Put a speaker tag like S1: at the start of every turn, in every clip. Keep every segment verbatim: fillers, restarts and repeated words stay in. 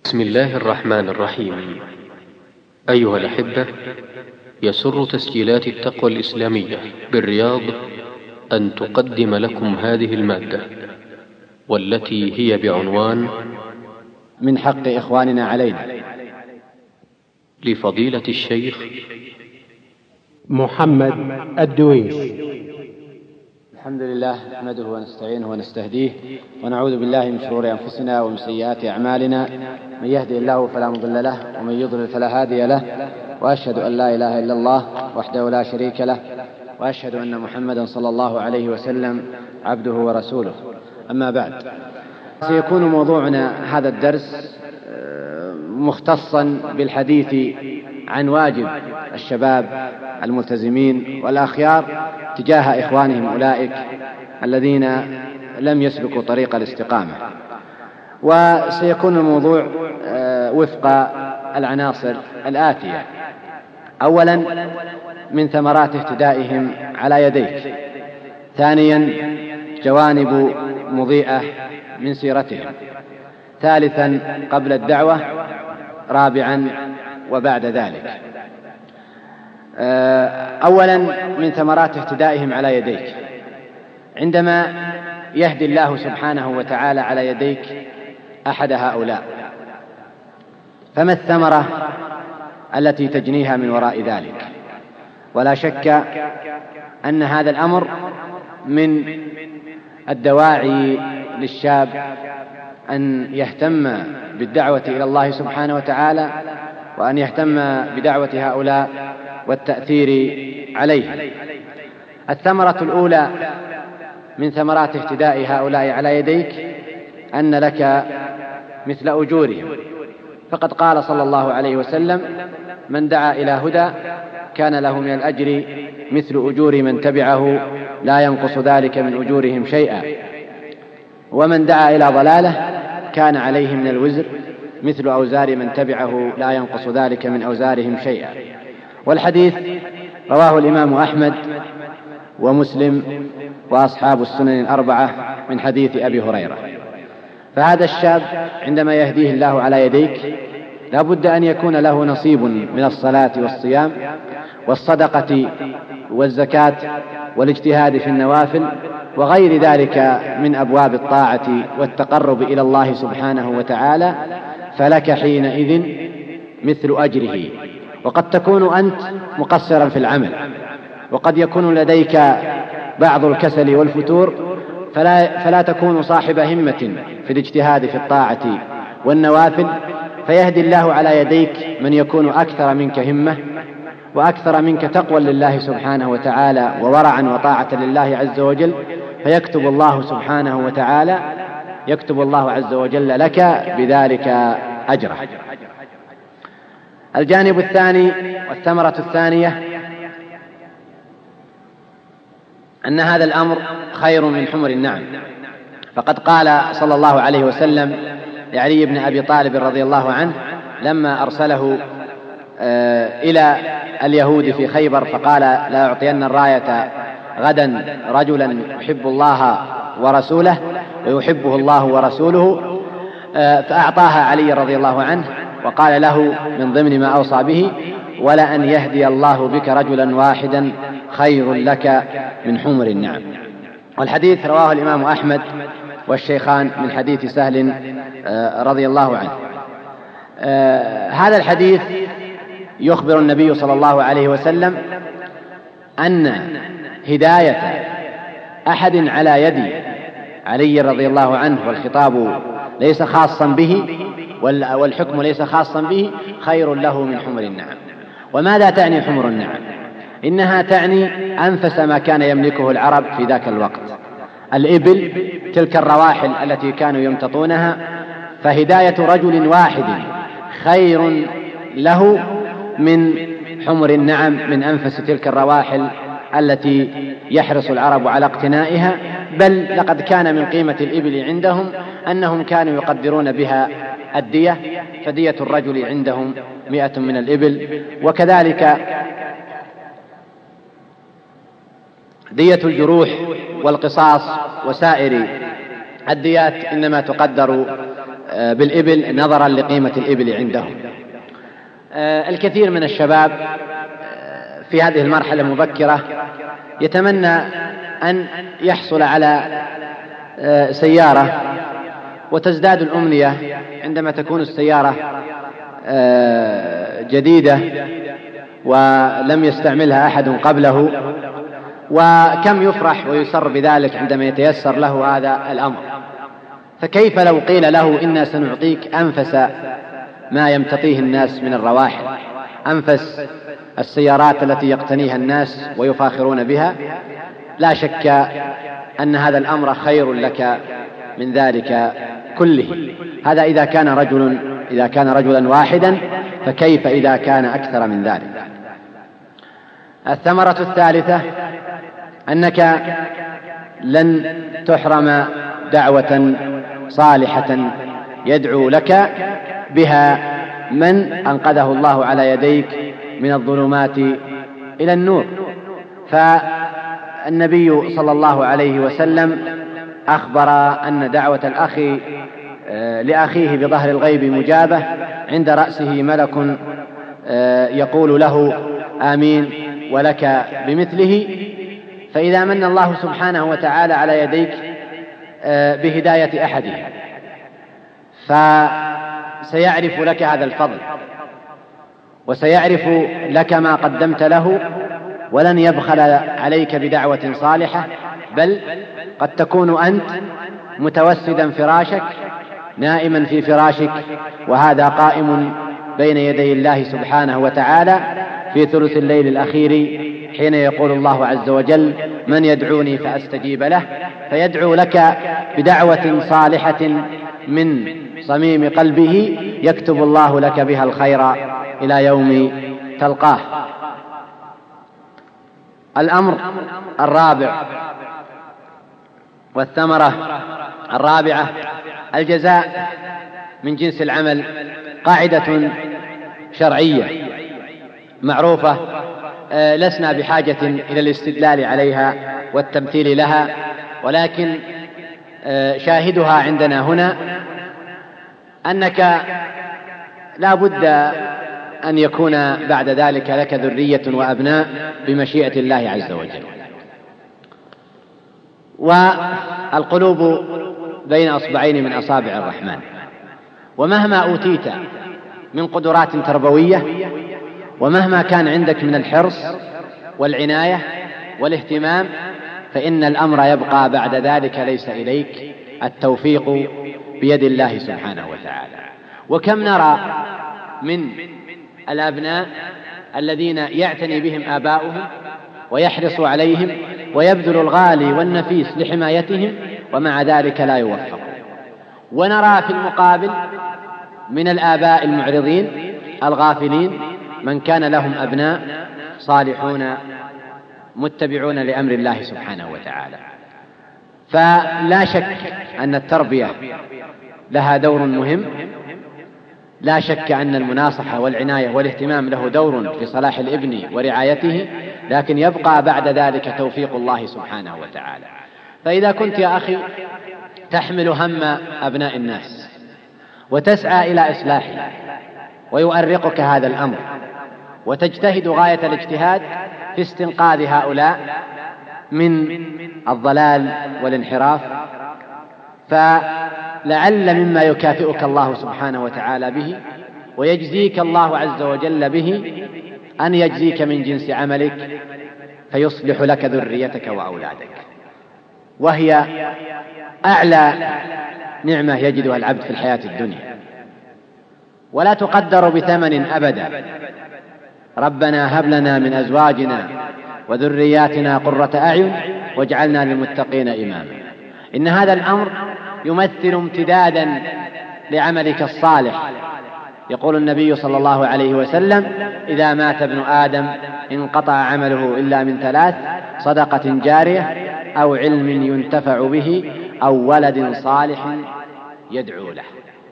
S1: بسم الله الرحمن الرحيم. أيها الأحبة، يسر تسجيلات التقوى الإسلامية بالرياض أن تقدم لكم هذه المادة، والتي هي بعنوان
S2: من حق إخواننا علينا،
S1: لفضيلة الشيخ
S3: محمد الدويش.
S2: الحمد لله نحمده ونستعينه ونستهديه ونعوذ بالله من شرور أنفسنا ومن سيئات أعمالنا، من يهدي الله فلا مضل له ومن يضلل فلا هادي له، وأشهد أن لا إله إلا الله وحده لا شريك له، وأشهد أن محمدا صلى الله عليه وسلم عبده ورسوله. أما بعد، سيكون موضوعنا هذا الدرس مختصا بالحديث عن واجب الشباب الملتزمين والأخيار تجاه إخوانهم أولئك الذين لم يسلكوا طريق الاستقامة. وسيكون الموضوع وفق العناصر الآتية: أولا، من ثمرات اهتدائهم على يديك. ثانيا، جوانب مضيئة من سيرتهم. ثالثا، قبل الدعوة. رابعا، وبعد ذلك. أولا، من ثمرات اهتدائهم على يديك. عندما يهدي الله سبحانه وتعالى على يديك أحد هؤلاء، فما الثمرة التي تجنيها من وراء ذلك؟ ولا شك أن هذا الأمر من الدواعي للشاب أن يهتم بالدعوة إلى الله سبحانه وتعالى، وأن يهتم بدعوة هؤلاء والتأثير عليه. الثمرة الأولى من ثمرات اهتداء هؤلاء على يديك أن لك مثل أجورهم، فقد قال صلى الله عليه وسلم: من دعا إلى هدى كان له من الأجر مثل أجور من تبعه لا ينقص ذلك من أجورهم شيئا، ومن دعا إلى ضلالة كان عليه من الوزر مثل أوزار من تبعه لا ينقص ذلك من أوزارهم شيئا. والحديث رواه الإمام أحمد ومسلم وأصحاب السنن الأربعة من حديث أبي هريرة. فهذا الشاب عندما يهديه الله على يديك لا بد أن يكون له نصيب من الصلاة والصيام والصدقة والزكاة والاجتهاد في النوافل وغير ذلك من أبواب الطاعة والتقرب إلى الله سبحانه وتعالى، فلك حينئذ مثل أجره. وقد تكون أنت مقصرا في العمل، وقد يكون لديك بعض الكسل والفتور، فلا, فلا تكون صاحب همة في الاجتهاد في الطاعة والنوافل، فيهدي الله على يديك من يكون أكثر منك همة وأكثر منك تقوى لله سبحانه وتعالى وورعا وطاعة لله عز وجل، فيكتب الله سبحانه وتعالى يكتب الله عز وجل لك بذلك أجره. الجانب الثاني والثمرة الثانية أن هذا الأمر خير من حمر النعم، فقد قال صلى الله عليه وسلم لعلي بن أبي طالب رضي الله عنه لما أرسله إلى اليهود في خيبر فقال: لا أعطين الراية غدا رجلا يحب الله ورسوله ويحبه الله ورسوله، فأعطاها علي رضي الله عنه وقال له من ضمن ما أوصى به: ولا أن يهدي الله بك رجلا واحدا خير لك من حمر النعم. والحديث رواه الإمام أحمد والشيخان من حديث سهل رضي الله عنه. هذا الحديث يخبر النبي صلى الله عليه وسلم أن هداية أحد على يد علي رضي الله عنه، والخطاب ليس خاصا به والحكم ليس خاصا به، خير له من حمر النعم. وماذا تعني حمر النعم؟ إنها تعني أنفس ما كان يملكه العرب في ذاك الوقت، الإبل، تلك الرواحل التي كانوا يمتطونها. فهداية رجل واحد خير له من حمر النعم، من أنفس تلك الرواحل التي يحرص العرب على اقتنائها. بل لقد كان من قيمة الإبل عندهم أنهم كانوا يقدرون بها الدية، فدية الرجل عندهم مئة من الإبل. وكذلك دية الجروح والقصاص وسائر الديات إنما تقدر بالإبل نظرا لقيمة الإبل عندهم. الكثير من الشباب في هذه المرحلة المبكرة يتمنى أن يحصل على سيارة، وتزداد الأمنية عندما تكون السيارة جديدة ولم يستعملها أحد قبله، وكم يفرح ويسر بذلك عندما يتيسر له هذا الأمر. فكيف لو قيل له إنا سنعطيك أنفس ما يمتطيه الناس من الرواحل، أنفس السيارات التي يقتنيها الناس ويفاخرون بها؟ لا شك أن هذا الأمر خير لك من ذلك كله. هذا إذا كان رجل إذا كان رجلا واحدا، فكيف إذا كان أكثر من ذلك؟ الثمرة الثالثة أنك لن تحرم دعوة صالحة يدعو لك بها من أنقذه الله على يديك من الظلمات إلى النور. فالنبي صلى الله عليه وسلم أخبر أن دعوة الأخ لأخيه بظهر الغيب مجابة، عند رأسه ملك يقول له آمين ولك بمثله. فإذا من الله سبحانه وتعالى على يديك بهداية أحدهم فسيعرف لك هذا الفضل، وسيعرف لك ما قدمت له، ولن يبخل عليك بدعوة صالحة، بل قد تكون أنت متوسدا فراشك، نائما في فراشك، وهذا قائم بين يدي الله سبحانه وتعالى في ثلث الليل الأخير، حين يقول الله عز وجل من يدعوني فأستجيب له، فيدعو لك بدعوة صالحة من صميم قلبه يكتب الله لك بها الخير إلى يوم تلقاه. الأمر الرابع والثمرة الرابعة الجزاء من جنس العمل، قاعدة شرعية معروفة لسنا بحاجة إلى الاستدلال عليها والتمثيل لها، ولكن شاهدها عندنا هنا أنك لا بد أن يكون بعد ذلك لك ذرية وأبناء بمشيئة الله عز وجل. والقلوب بين أصبعين من أصابع الرحمن، ومهما أوتيت من قدرات تربوية، ومهما كان عندك من الحرص والعناية والاهتمام، فإن الأمر يبقى بعد ذلك ليس إليك، التوفيق بيد الله سبحانه وتعالى. وكم نرى من الأبناء الذين يعتني بهم آباؤهم ويحرص عليهم ويبذل الغالي والنفيس لحمايتهم، ومع ذلك لا يوفق. ونرى في المقابل من الآباء المعرضين الغافلين من كان لهم أبناء صالحون متبعون لأمر الله سبحانه وتعالى. فلا شك أن التربية لها دور مهم، لا شك أن المناصحة والعناية والاهتمام له دور في صلاح الابن ورعايته، لكن يبقى بعد ذلك توفيق الله سبحانه وتعالى. فإذا كنت يا أخي تحمل هم أبناء الناس وتسعى إلى إصلاحهم ويؤرقك هذا الأمر، وتجتهد غاية الاجتهاد في استنقاذ هؤلاء من الضلال والانحراف، فلعل مما يكافئك الله سبحانه وتعالى به ويجزيك الله عز وجل به أن يجزيك من جنس عملك فيصلح لك ذريتك وأولادك، وهي أعلى نعمة يجدها العبد في الحياة الدنيا، ولا تقدر بثمن أبدا. ربنا هب لنا من أزواجنا وذرياتنا قرة أعين واجعلنا للمتقين إماما. إن هذا الأمر يمثل امتدادا لعملك الصالح. يقول النبي صلى الله عليه وسلم إذا مات ابن آدم انقطع عمله إلا من ثلاث: صدقة جارية أو علم ينتفع به أو ولد صالح يدعو له.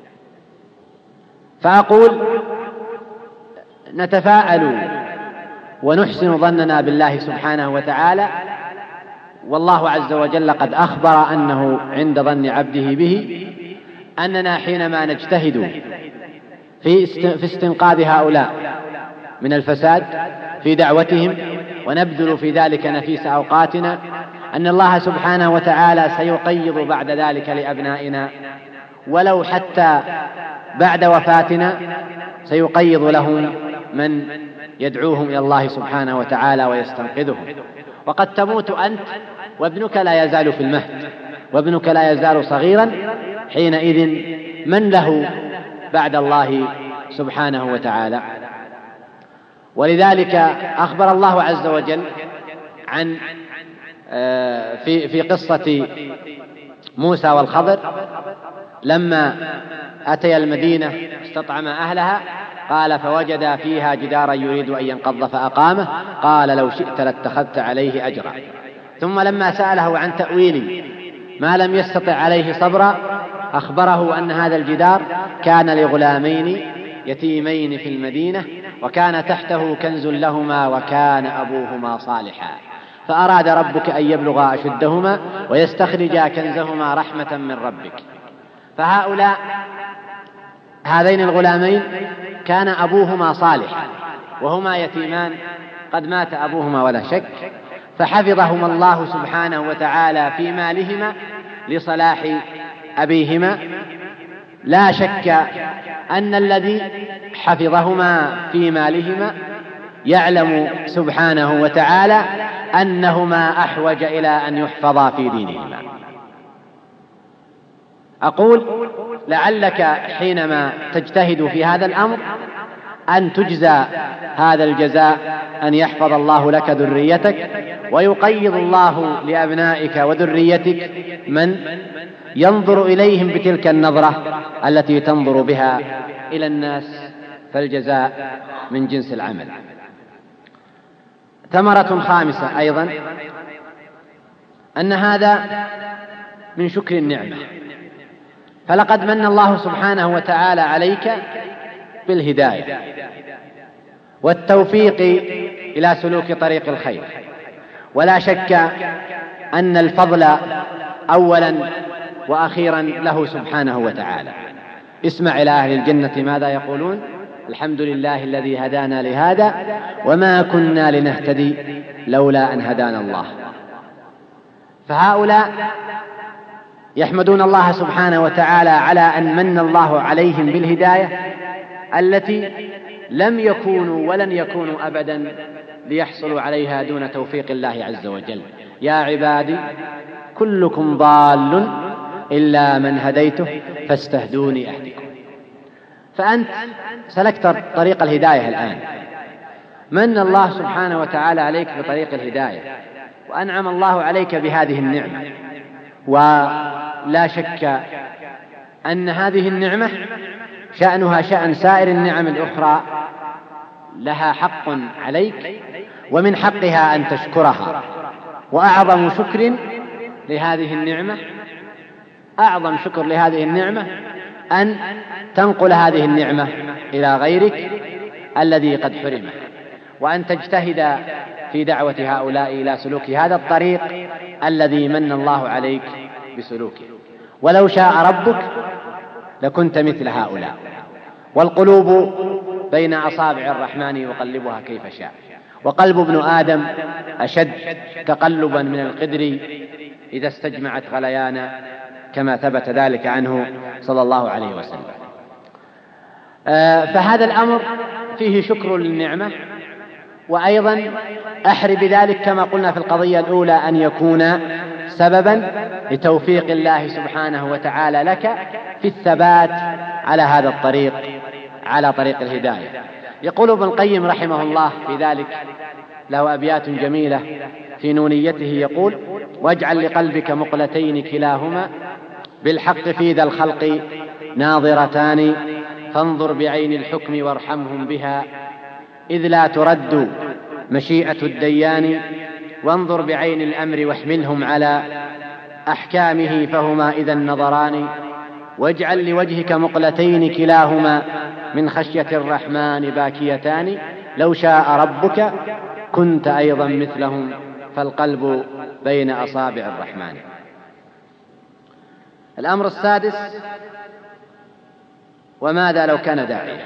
S2: فأقول نتفاءل ونحسن ظننا بالله سبحانه وتعالى، والله عز وجل قد أخبر أنه عند ظن عبده به، أننا حينما نجتهد في في استنقاذ هؤلاء من الفساد في دعوتهم ونبذل في ذلك نفيس أوقاتنا، أن الله سبحانه وتعالى سيقيض بعد ذلك لأبنائنا، ولو حتى بعد وفاتنا سيقيض لهم من يدعوهم إلى الله سبحانه وتعالى ويستنقذهم. وقد تموت أنت وابنك لا يزال في المهد، وابنك لا يزال صغيرا، حينئذ من له بعد الله سبحانه وتعالى؟ ولذلك أخبر الله عز وجل عن في في قصة موسى والخضر لما أتيا المدينة استطعما أهلها، قال فوجد فيها جدارا يريد أن ينقض فأقامه، قال لو شئت لاتخذت عليه أجرا. ثم لما سأله عن تأويل ما لم يستطع عليه صبرا، أخبره أن هذا الجدار كان لغلامين يتيمين في المدينة، وكان تحته كنز لهما وكان أبوهما صالحا، فأراد ربك أن يبلغا أشدهما ويستخرجا كنزهما رحمة من ربك. فهؤلاء هذين الغلامين كان أبوهما صالحا وهما يتيمان، قد مات أبوهما ولا شك، فحفظهما الله سبحانه وتعالى في مالهما لصلاح أبيهما. لا شك أن الذي حفظهما في مالهما يعلم سبحانه وتعالى أنهما أحوج إلى أن يحفظا في دينهما. أقول لعلك حينما تجتهد في هذا الأمر أن تجزى هذا الجزاء، أن يحفظ الله لك ذريتك ويقيض الله لأبنائك وذريتك من ينظر إليهم بتلك النظرة التي تنظر بها إلى الناس، فالجزاء من جنس العمل. ثمرة خامسة أيضا أن هذا من شكر النعمة، فلقد من الله سبحانه وتعالى عليك بالهداية والتوفيق إلى سلوك طريق الخير، ولا شك أن الفضل أولا وأخيرا له سبحانه وتعالى. اسمع إلى أهل الجنة ماذا يقولون: الحمد لله الذي هدانا لهذا وما كنا لنهتدي لولا أن هدانا الله. فهؤلاء يحمدون الله سبحانه وتعالى على أن من الله عليهم بالهداية التي لم يكونوا ولن يكونوا أبدا ليحصلوا عليها دون توفيق الله عز وجل. يا عبادي كلكم ضال إلا من هديته فاستهدوني أهدكم. فأنت سلكت طريق الهداية الآن، من الله سبحانه وتعالى عليك بطريق الهداية، وأنعم الله عليك بهذه النعمة، ولا شك أن هذه النعمة شأنها شأن سائر النعم الأخرى، لها حق عليك ومن حقها أن تشكرها. وأعظم شكر لهذه النعمة أعظم شكر لهذه النعمة أن تنقل هذه النعمة إلى غيرك الذي قد حرمه، وأن تجتهد في دعوة هؤلاء إلى سلوك هذا الطريق الذي من الله عليك بسلوكه. ولو شاء ربك لكنت مثل هؤلاء. والقلوب بين أصابع الرحمن يقلبها كيف شاء، وقلب ابن آدم أشد تقلبا من القدر إذا استجمعت غليانا، كما ثبت ذلك عنه صلى الله عليه وسلم. فهذا الأمر فيه شكر للنعمة، وأيضا أحر بذلك كما قلنا في القضية الأولى أن يكون سببا لتوفيق الله سبحانه وتعالى لك في الثبات على هذا الطريق، على طريق الهداية. يقول ابن القيم رحمه الله في ذلك، له أبيات جميلة في نونيته، يقول: واجعل لقلبك مقلتين كلاهما بالحق في ذا الخلق ناظرتان، فانظر بعين الحكم وارحمهم بها إذ لا ترد مشيئة الديان، وانظر بعين الأمر واحملهم على أحكامه فهما إذا النظران، واجعل لوجهك مقلتين كلاهما من خشية الرحمن باكيتان، لو شاء ربك كنت أيضا مثلهم فالقلب بين أصابع الرحمن. الأمر السادس وماذا لو كان داعية؟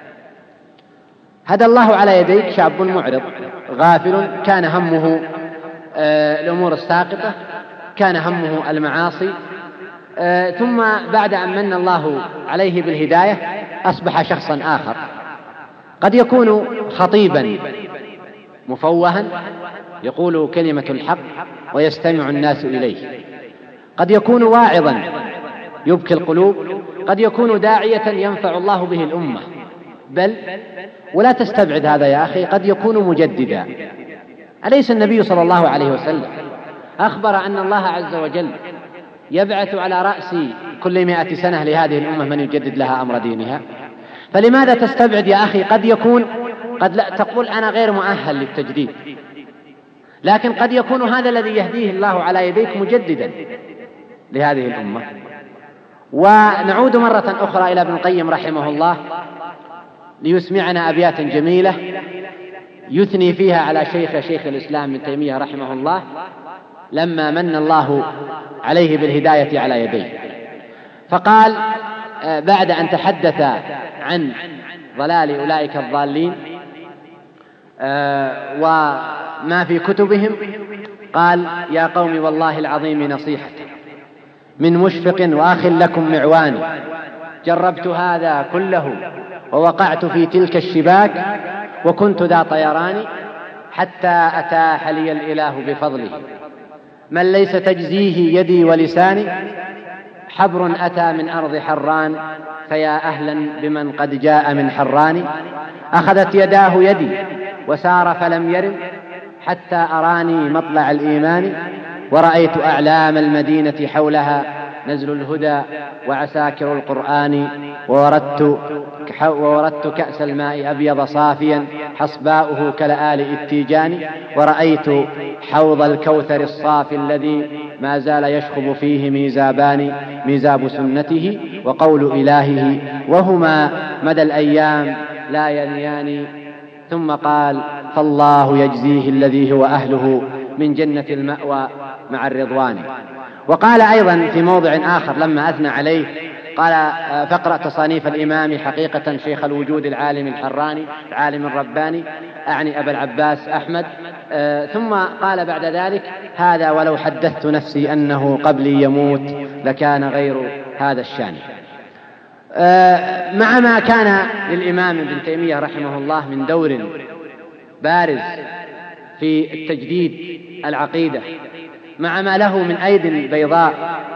S2: هدى الله على يديك شاب معرض غافل، كان همه الأمور الساقطة، كان همه المعاصي، ثم بعد أن من الله عليه بالهداية أصبح شخصا آخر، قد يكون خطيبا مفوها يقول كلمة الحق ويستمع الناس إليه، قد يكون واعظا يبكي القلوب، قد يكون داعية ينفع الله به الأمة، بل ولا تستبعد هذا يا أخي، قد يكون مجددا. أليس النبي صلى الله عليه وسلم أخبر أن الله عز وجل يبعث على رأس كل مائة سنة لهذه الأمة من يجدد لها أمر دينها؟ فلماذا تستبعد يا أخي؟ قد يكون قد لا تقول أنا غير مؤهل للتجديد، لكن قد يكون هذا الذي يهديه الله على يديك مجددا لهذه الأمة. ونعود مرة أخرى إلى ابن القيم رحمه الله ليسمعنا أبيات جميلة يثني فيها على شيخ شيخ الإسلام ابن تيمية رحمه الله لما من الله عليه بالهداية على يديه. فقال بعد أن تحدث عن ضلال أولئك الضالين وما في كتبهم، قال: يا قوم والله العظيم نصيحة من مشفق وآخ لكم معوان، جربت هذا كله ووقعت في تلك الشباك، وكنت ذا طيران حتى أتاح لي الإله بفضله، من ليس تجزيه يدي ولساني، حبر أتى من أرض حران، فيا أهلا بمن قد جاء من حران، أخذت يداه يدي وسار فلم يرم، حتى أراني مطلع الإيمان، ورأيت أعلام المدينة حولها نزل الهدى وعساكر القرآن، ووردت, ووردت كأس الماء أبيض صافيا حصباؤه كلآل التيجان، ورأيت حوض الكوثر الصافي الذي ما زال يشخب فيه ميزابان، ميزاب سنته وقول إلهه، وهما مدى الأيام لا ينيان. ثم قال: فالله يجزيه الذي هو أهله من جنة المأوى مع الرضوان. وقال أيضا في موضع آخر لما أثنى عليه قال: فاقرأ تصانيف الإمام حقيقة شيخ الوجود العالم الحراني العالم الرباني، أعني أبا العباس أحمد. آه ثم قال بعد ذلك: هذا ولو حدثت نفسي أنه قبلي يموت لكان غير هذا الشان. آه مع ما كان للإمام ابن تيمية رحمه الله من دور بارز في التجديد العقيدة، مع ما له من أيد بيضاء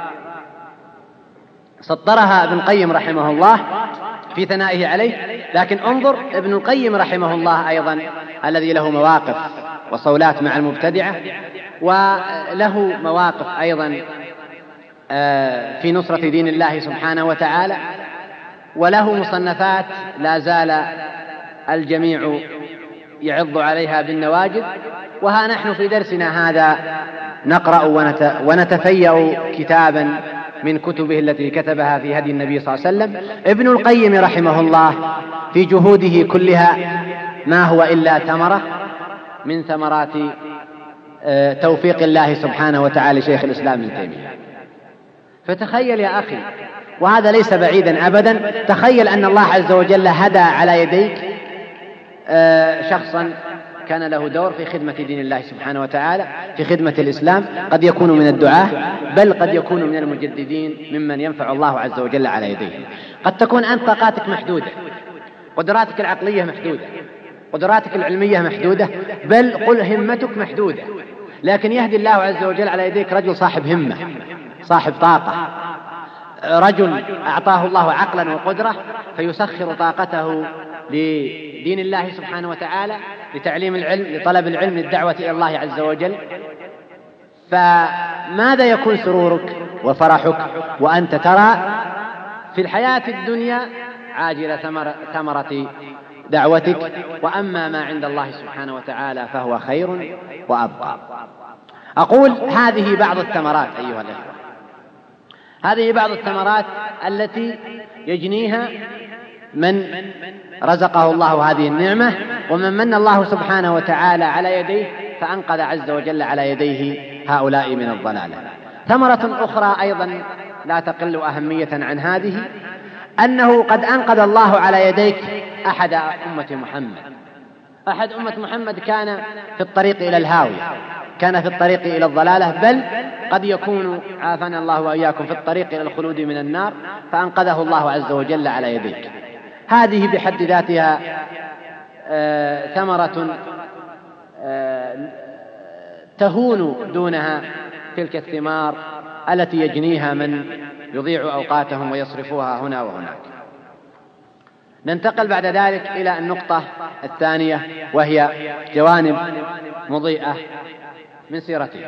S2: سطرها ابن القيم رحمه الله في ثنائه عليه، لكن انظر ابن القيم رحمه الله أيضا الذي له مواقف وصولات مع المبتدعة، وله مواقف أيضا في نصرة دين الله سبحانه وتعالى، وله مصنفات لا زال الجميع يعض عليها بالنواجذ. وها نحن في درسنا هذا نقرأ ونتفيأ كتابا من كتبه التي كتبها في هدي النبي صلى الله عليه وسلم. ابن القيم رحمه الله في جهوده كلها ما هو إلا ثمرة من ثمرات توفيق الله سبحانه وتعالى شيخ الإسلام ابن تيمية. فتخيل يا أخي، وهذا ليس بعيدا أبدا، تخيل أن الله عز وجل هدى على يديك شخصا كان له دور في خدمة دين الله سبحانه وتعالى، في خدمة الإسلام، قد يكون من الدعاة، بل قد يكون من المجددين ممن ينفع الله عز وجل على يديه. قد تكون أنت طاقاتك محدودة، قدراتك العقلية محدودة، قدراتك العلمية محدودة، بل قل همتك محدودة، لكن يهدي الله عز وجل على يديك رجل صاحب همة، صاحب طاقة، رجل أعطاه الله عقلا وقدرة فيسخر طاقته لدين الله سبحانه وتعالى، لتعليم العلم، لطلب العلم، للدعوة إلى الله عز وجل. فماذا يكون سرورك وفرحك وأنت ترى في الحياة الدنيا عاجل ثمرة دعوتك، وأما ما عند الله سبحانه وتعالى فهو خير وأبقى. أقول هذه بعض الثمرات أيها الأخوة، هذه بعض الثمرات التي يجنيها من رزقه الله هذه النعمة، ومن من الله سبحانه وتعالى على يديه فأنقذ عز وجل على يديه هؤلاء من الضلالة. ثمرة أخرى أيضا لا تقل أهمية عن هذه، أنه قد أنقذ الله على يديك أحد أمة محمد. أحد أمة محمد كان في الطريق إلى الهاوية، كان في الطريق إلى الضلالة، بل قد يكون عافانا الله وإياكم في الطريق إلى الخلود من النار، فأنقذه الله عز وجل على يديك. هذه بحد ذاتها آه ثمرة آه تهون دونها تلك الثمار التي يجنيها من يضيع أوقاتهم ويصرفوها هنا وهناك. ننتقل بعد ذلك إلى النقطة الثانية، وهي جوانب مضيئة من سيرته.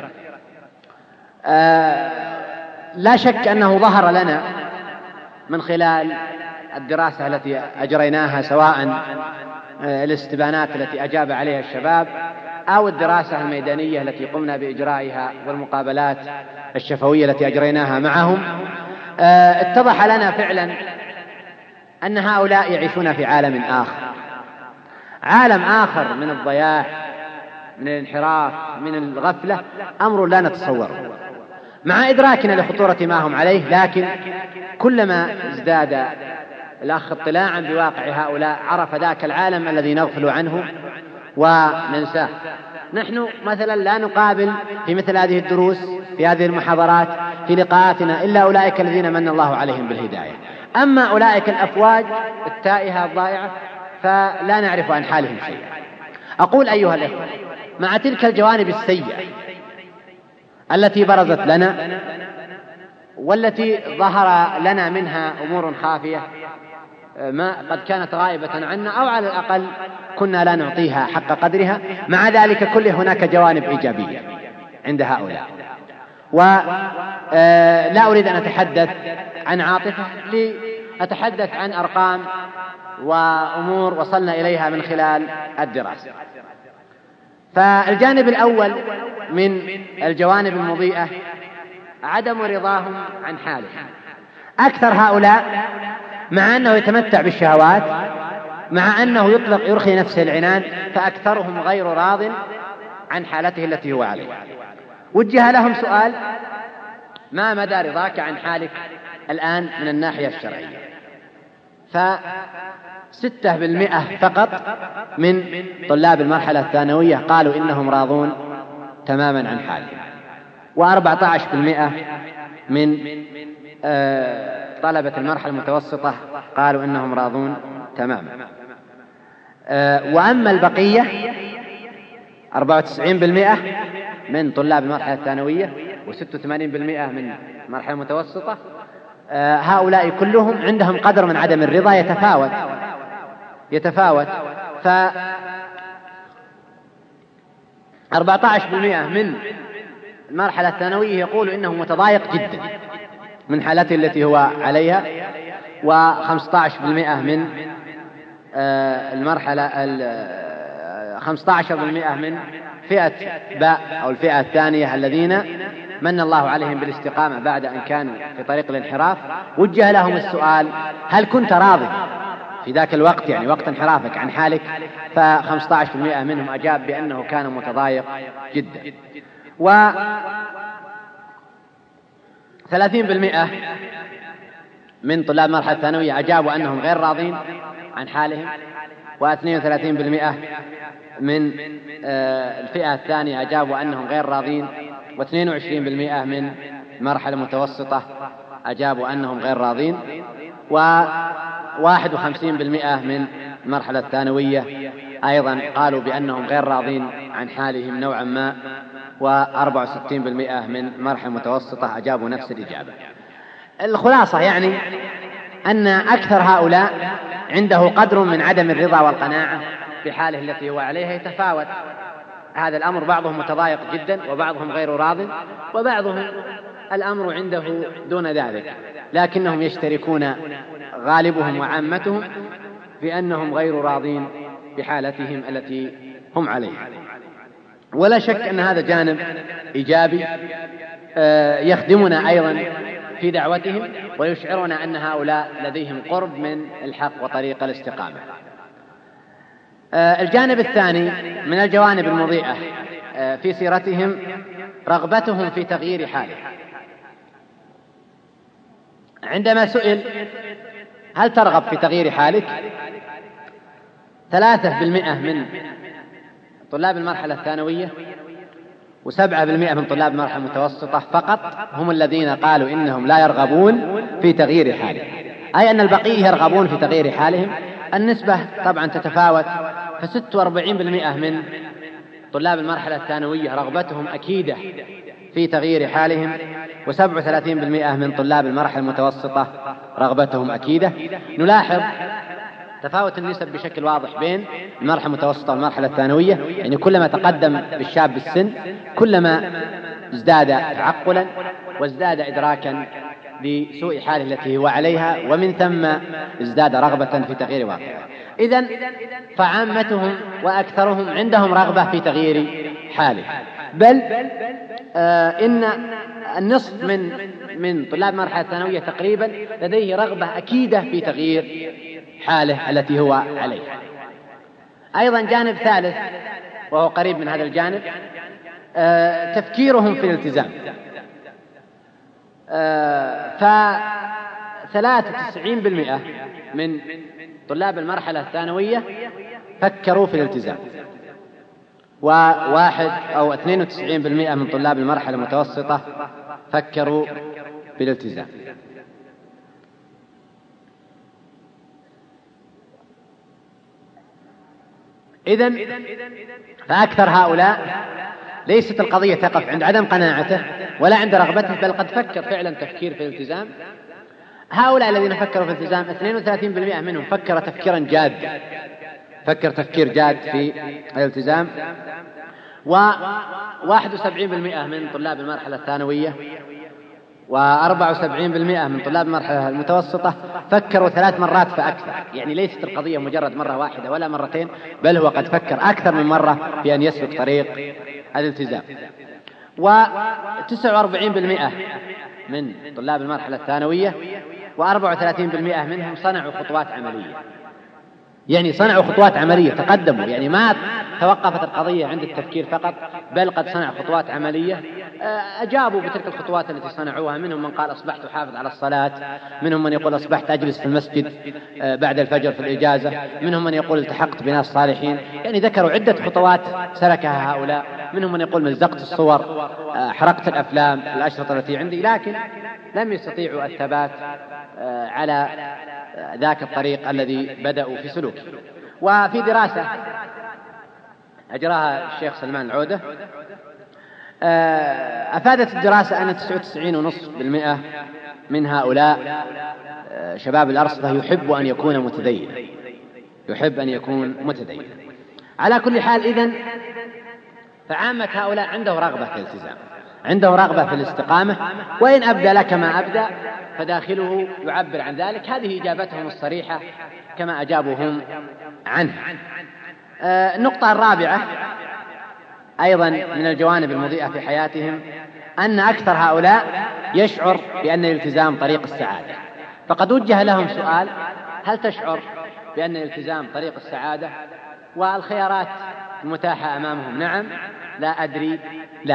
S2: آه لا شك أنه ظهر لنا من خلال الدراسة التي أجريناها، سواء الاستبانات التي أجاب عليها الشباب أو الدراسة الميدانية التي قمنا بإجرائها والمقابلات الشفوية التي أجريناها معهم، آه اتضح لنا فعلا أن هؤلاء يعيشون في عالم آخر، عالم آخر من الضياع، من الانحراف، من الغفلة، أمر لا نتصوره مع إدراكنا لخطورة ما هم عليه. لكن كلما ازداد الأخ اطلاعا بواقع هؤلاء عرف ذاك العالم الذي نغفل عنه وننساه. نحن مثلا لا نقابل في مثل هذه الدروس، في هذه المحاضرات، في لقاءاتنا، إلا أولئك الذين من الله عليهم بالهداية. أما أولئك الأفواج التائهة الضائعة فلا نعرف عن حالهم شيئا. أقول أيها الإخوة، مع تلك الجوانب السيئة التي برزت لنا والتي ظهر لنا منها أمور خافية ما قد كانت غائبة عنا، أو على الأقل كنا لا نعطيها حق قدرها، مع ذلك كله هناك جوانب إيجابية عند هؤلاء. ولا أريد أن أتحدث عن عاطفة، لأتحدث عن أرقام وأمور وصلنا إليها من خلال الدراسة. فالجانب الأول من الجوانب المضيئة عدم رضاهم عن حاله. أكثر هؤلاء مع أنه يتمتع بالشهوات، مع أنه يطلق يرخي نفسه العنان، فأكثرهم غير راض عن حالته التي هو عليها. وجه لهم سؤال: ما مدى رضاك عن حالك الآن من الناحية الشرعية؟ فستة بالمئة فقط من طلاب المرحلة الثانوية قالوا إنهم راضون تماما عن حالهم، وأربعة عشر بالمئة من طلبة المرحلة المتوسطة قالوا إنهم راضون تماما. وأما البقية أربعة وتسعين بالمئة من طلاب المرحلة الثانوية وستة وثمانين بالمئة من المرحلة المتوسطة، هؤلاء كلهم عندهم قدر من عدم الرضا يتفاوت يتفاوت ف أربعة عشر بالمئة من المرحلة الثانوية يقول إنه متضايق جدا من حالته التي هو عليها، وخمسة عشر بالمئة من المرحلة خمسة عشر بالمئة من فئة باء أو الفئة الثانية الذين من الله عليهم بالاستقامة بعد أن كانوا في طريق الانحراف. وجه لهم السؤال: هل كنت راضي في ذاك الوقت، يعني وقت انحرافك، عن حالك؟ فخمسة عشر بالمئة منهم أجاب بأنه كان متضايق جدا، و ثلاثين بالمئة من طلاب المرحلة الثانوية أجابوا أنهم غير راضين عن حالهم، واثنين وثلاثين بالمئة من الفئة الثانية أجابوا أنهم غير راضين، واثنين وعشرين بالمئة من المرحلة المتوسطة أجابوا أنهم غير راضين، وواحد وخمسين بالمئة من المرحلة الثانوية أيضا قالوا بأنهم غير راضين عن حالهم نوعا ما، وأربعة وستين بالمئة من المرحلة المتوسطة أجابوا نفس الإجابة. الخلاصة يعني أن أكثر هؤلاء عنده قدر من عدم الرضا والقناعة بحاله التي هو عليها، يتفاوت هذا الأمر، بعضهم متضايق جدا وبعضهم غير راض، وبعضهم الأمر عنده دون ذلك، لكنهم يشتركون غالبهم وعامتهم بأنهم غير راضين بحالتهم التي هم عليها. ولا شك أن هذا جانب إيجابي يخدمنا أيضا في دعوتهم، ويشعرنا أن هؤلاء لديهم قرب من الحق وطريق الاستقامة. الجانب الثاني من الجوانب المضيئة في سيرتهم رغبتهم في تغيير حاله. عندما سئل هل ترغب في تغيير حالك؟ ثلاثة بالمئة من طلاب المرحلة الثانوية وسبعة بالمئة من طلاب المرحلة المتوسطة فقط هم الذين قالوا إنهم لا يرغبون في تغيير حالهم، أي أن البقية يرغبون في تغيير حالهم. النسبة طبعا تتفاوت، فستة وأربعين بالمئة من طلاب المرحلة الثانوية رغبتهم أكيدة في تغيير حالهم، وسبعة وثلاثين بالمئة من طلاب المرحلة المتوسطة رغبتهم أكيدة. نلاحظ تفاوت النسب بشكل واضح بين المرحلة المتوسطة والمرحلة الثانوية، يعني كلما تقدم بالشاب بالسن كلما ازداد تعقلا وازداد إدراكا لسوء حاله التي هو عليها، ومن ثم ازداد رغبة في تغيير واقعه. إذن فعامتهم وأكثرهم عندهم رغبة في تغيير حاله، بل آه إن النصف من من طلاب المرحلة الثانوية تقريبا لديه رغبة أكيدة في تغيير حاله التي هو عليها. أيضا جانب ثالث وهو قريب من هذا الجانب، آه تفكيرهم في الالتزام. آه فثلاثة وتسعين بالمئة من طلاب المرحلة الثانوية فكروا في الالتزام، وواحد أو اثنين وتسعين بالمئة من طلاب المرحلة المتوسطة فكروا في الالتزام. إذن فأكثر هؤلاء ليست القضية تقف عند عدم قناعته ولا عند رغبته، بل قد فكر فعلا تفكير في الالتزام. هؤلاء الذين فكروا في الالتزام اثنين وثلاثين بالمئة منهم فكر تفكيرا جادا، فكر تفكير جاد في الالتزام، وواحد وسبعين بالمئة من طلاب المرحلة الثانوية وأربعة وسبعين بالمئة من طلاب المرحلة المتوسطة فكروا ثلاث مرات فأكثر. يعني ليست القضية مجرد مرة واحدة ولا مرتين، بل هو قد فكر أكثر من مرة في أن يسلك طريق الالتزام. وتسعة وأربعين بالمئة من طلاب المرحلة الثانوية وأربعة وثلاثين بالمئة منهم صنعوا خطوات عملية، يعني صنعوا خطوات عملية، تقدموا، يعني ما توقفت القضية عند التفكير فقط، بل قد صنعوا خطوات عملية أجابوا بتلك الخطوات التي صنعوها. منهم من قال أصبحت أحافظ على الصلاة، منهم من يقول أصبحت أجلس في المسجد بعد الفجر في الإجازة، منهم من يقول التحقت بناس صالحين. يعني ذكروا عدة خطوات سلكها هؤلاء. منهم من يقول مزقت الصور، حرقت الأفلام الأشرطة التي عندي، لكن لم يستطيعوا الثبات على ذاك الطريق الذي بدأوا في سلوكه. وفي دراسة أجراها الشيخ سلمان العودة أفادت الدراسة أن تسعة وتسعين فاصلة خمسة بالمئة من هؤلاء شباب الأرصفة يحب أن يكون متدينا، يحب أن يكون متدينا. على كل حال إذن فعامة هؤلاء عنده رغبة في الالتزام، عنده رغبة في الاستقامة، وإن أبدى لك ما أبدى فداخله يعبر عن ذلك. هذه إجابتهم الصريحة كما أجابوا هم عنه. آه النقطة الرابعة أيضا من الجوانب المضيئة في حياتهم أن أكثر هؤلاء يشعر بأن الالتزام طريق السعادة. فقد وجه لهم سؤال: هل تشعر بأن الالتزام طريق السعادة؟ والخيارات المتاحة أمامهم نعم، لا أدري، لا.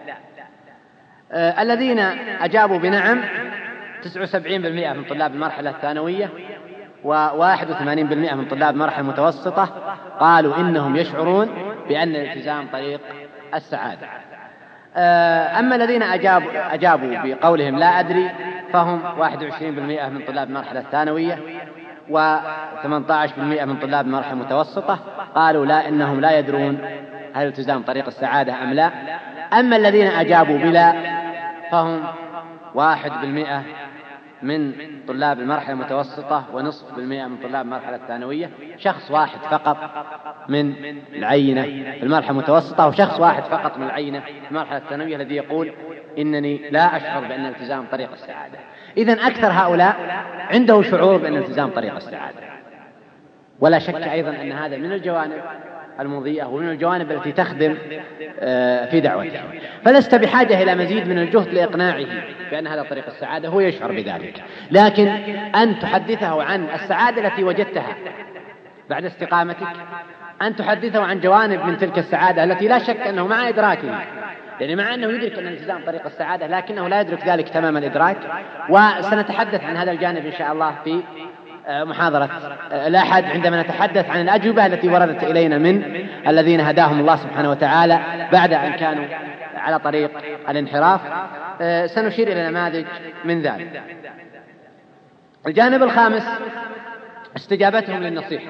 S2: آه الذين أجابوا بنعم تسعة وسبعين بالمئة من طلاب المرحلة الثانوية وواحد وثمانين بالمئة من طلاب المرحلة المتوسطة قالوا إنهم يشعرون بأن الالتزام طريق السعادة. آه أما الذين أجابوا, أجابوا بقولهم لا أدري فهم واحد وعشرين بالمئة من طلاب المرحلة الثانوية وثمانية عشر بالمئة من طلاب المرحلة المتوسطة قالوا لا، إنهم لا يدرون هل الالتزام طريق السعادة أم لا. أما الذين أجابوا بلا فهم واحد بالمئة من طلاب المرحلة المتوسطة ونصف بالمئة من طلاب المرحلة الثانوية. شخص واحد فقط من العينة في المرحلة المتوسطة وشخص واحد فقط من العينة في المرحلة الثانوية الذي يقول إنني لا أشعر بأن الالتزام طريق السعادة. إذن أكثر هؤلاء عنده شعور بأن الالتزام طريق السعادة، ولا شك أيضا أن هذا من الجوانب المضيئة ومن الجوانب التي تخدم في دعوته. فلست بحاجة إلى مزيد من الجهد لإقناعه بأن هذا طريق السعادة، هو يشعر بذلك، لكن أن تحدثه عن السعادة التي وجدتها بعد استقامتك، أن تحدثه عن جوانب من تلك السعادة التي لا شك أنه مع إدراكه، يعني مع أنه يدرك أن الالتزام طريق السعادة لكنه لا يدرك ذلك تمام الإدراك. وسنتحدث عن هذا الجانب إن شاء الله في محاضرة الأحد عندما نتحدث عن الأجوبة التي وردت إلينا من الذين هداهم الله سبحانه وتعالى بعد أن كانوا على طريق الانحراف. سنشير إلى نماذج من ذلك. الجانب الخامس استجابتهم للنصيحة،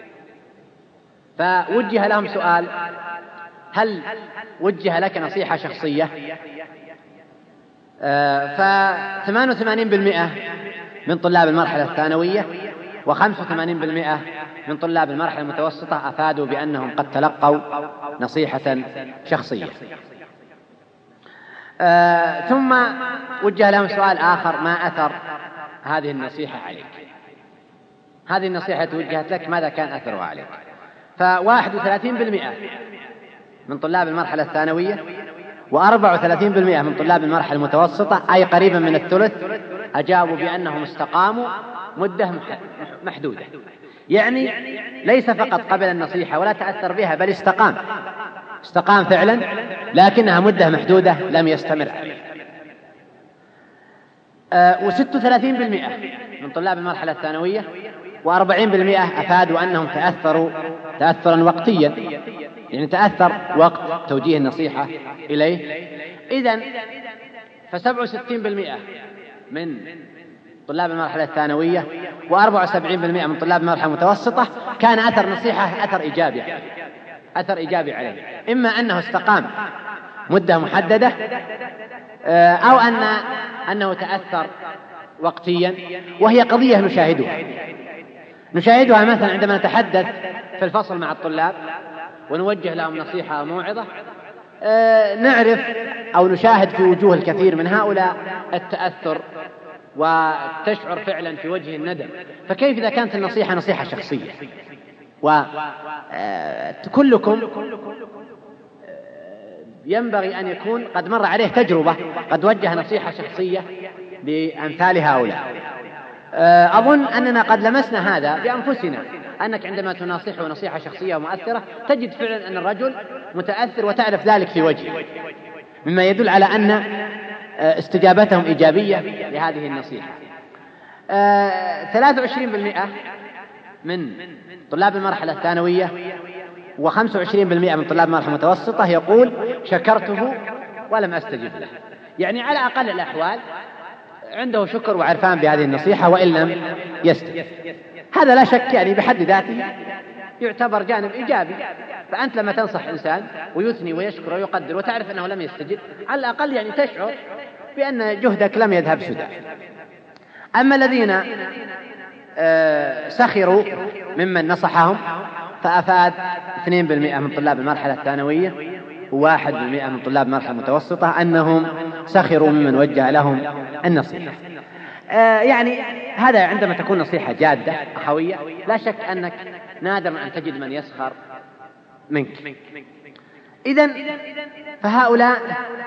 S2: فوجه لهم سؤال: هل وجه لك نصيحة شخصية؟ فثمان وثمانين بالمئة من طلاب المرحلة الثانوية وخمسة وثمانين بالمئة من طلاب المرحلة المتوسطة أفادوا بأنهم قد تلقوا نصيحة شخصية. آه ثم وجه لهم سؤال آخر: ما أثر هذه النصيحة عليك؟ هذه النصيحة توجهت لك، ماذا كان أثرها عليك؟ فواحد وثلاثين بالمئة من طلاب المرحلة الثانوية وأربعة وثلاثين بالمئة من طلاب المرحلة المتوسطة، أي قريبا من الثلث، أجابوا بأنهم استقاموا مدة محدودة. يعني ليس فقط قبل النصيحة ولا تأثر بها، بل استقام استقام فعلا، لكنها مدة محدودة لم يستمر عليها. أه وستة وثلاثين بالمئة من طلاب المرحلة الثانوية وأربعين بالمئة أفادوا أنهم تأثروا تأثرا وقتيا، يعني تأثر وقت توجيه النصيحة إليه. إذن فسبعة وستين بالمئة من طلاب المرحلة الثانوية وأربعة وسبعين بالمئة من طلاب المرحلة المتوسطة كان أثر نصيحة أثر إيجابي أثر إيجابي عليه، إما أنه استقام مدة محددة، أو أن أنه تأثر وقتيا، وهي قضية نشاهدها نشاهدها مثلا عندما نتحدث في الفصل مع الطلاب ونوجه لهم نصيحة أو موعظة، نعرف أو نشاهد في وجوه الكثير من هؤلاء التأثر وتشعر فعلا في وجه الندم. فكيف إذا كانت النصيحة نصيحة شخصية؟ وكلكم ينبغي أن يكون قد مر عليه تجربة، قد وجه نصيحة شخصية بأمثال هؤلاء. أظن أننا قد لمسنا هذا بأنفسنا، أنك عندما تناصحه نصيحة شخصية ومؤثرة تجد فعلا أن الرجل متأثر وتعرف ذلك في وجهه، مما يدل على أن استجابتهم إيجابية لهذه النصيحة. ثلاثة وعشرين بالمئة من طلاب المرحلة الثانوية وخمسة وعشرين بالمئة من طلاب المرحلة المتوسطة يقول: شكرته ولم أستجب له. يعني على أقل الأحوال عنده شكر وعرفان بهذه النصيحة وإن لم يستجب. هذا لا شك يعني بحد ذاته يعتبر جانب إيجابي. فأنت لما تنصح إنسان ويثني ويشكر ويقدر وتعرف أنه لم يستجب، على الأقل يعني تشعر بأن جهدك لم يذهب سدى. أما الذين سخروا ممن نصحهم فأفاد اثنين بالمئة من طلاب المرحلة الثانوية وواحد بالمئة من طلاب المرحلة المتوسطة أنهم سخروا ممن وجه لهم النصيحة. آه يعني هذا عندما تكون نصيحة جادة أخوية لا شك أنك نادر أن تجد من يسخر منك. إذن فهؤلاء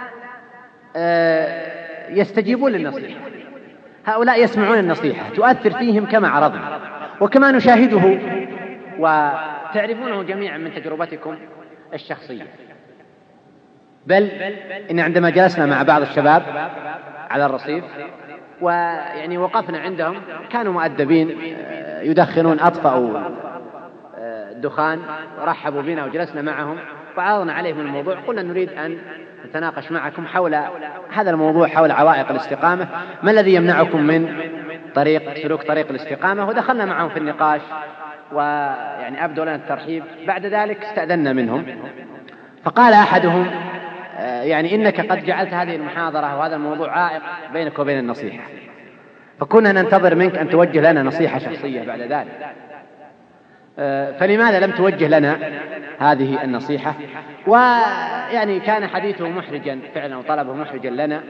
S2: آه يستجيبون للنصيحة، هؤلاء يسمعون النصيحة تؤثر فيهم كما عرضنا وكما نشاهده وتعرفونه جميعا من تجربتكم الشخصية. بل إن عندما جلسنا مع بعض الشباب على الرصيف ويعني وقفنا عندهم كانوا مؤدبين يدخنون، أطفأوا الدخان ورحبوا بنا وجلسنا معهم وعرضنا عليهم الموضوع. قلنا نريد أن نتناقش معكم حول هذا الموضوع، حول عوائق الاستقامة، ما الذي يمنعكم من طريق سلوك طريق الاستقامة. ودخلنا معهم في النقاش ويعني أبدوا لنا الترحيب. بعد ذلك استأذنا منهم فقال أحدهم: يعني إنك قد جعلت هذه المحاضرة وهذا الموضوع عائق بينك وبين النصيحة، فكنا ننتظر منك أن توجه لنا نصيحة شخصية بعد ذلك، فلماذا لم توجه لنا هذه النصيحة؟ ويعني كان حديثه محرجا فعلا وطلبه محرجا لنا.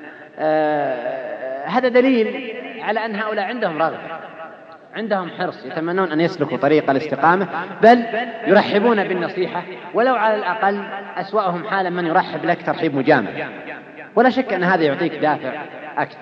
S2: هذا دليل على أن هؤلاء عندهم رغبة، عندهم حرص، يتمنون أن يسلكوا طريق الاستقامة، بل يرحبون بالنصيحة ولو على الأقل أسوأهم حالا من يرحب لك ترحيب مجامل. ولا شك أن هذا يعطيك دافع أكثر.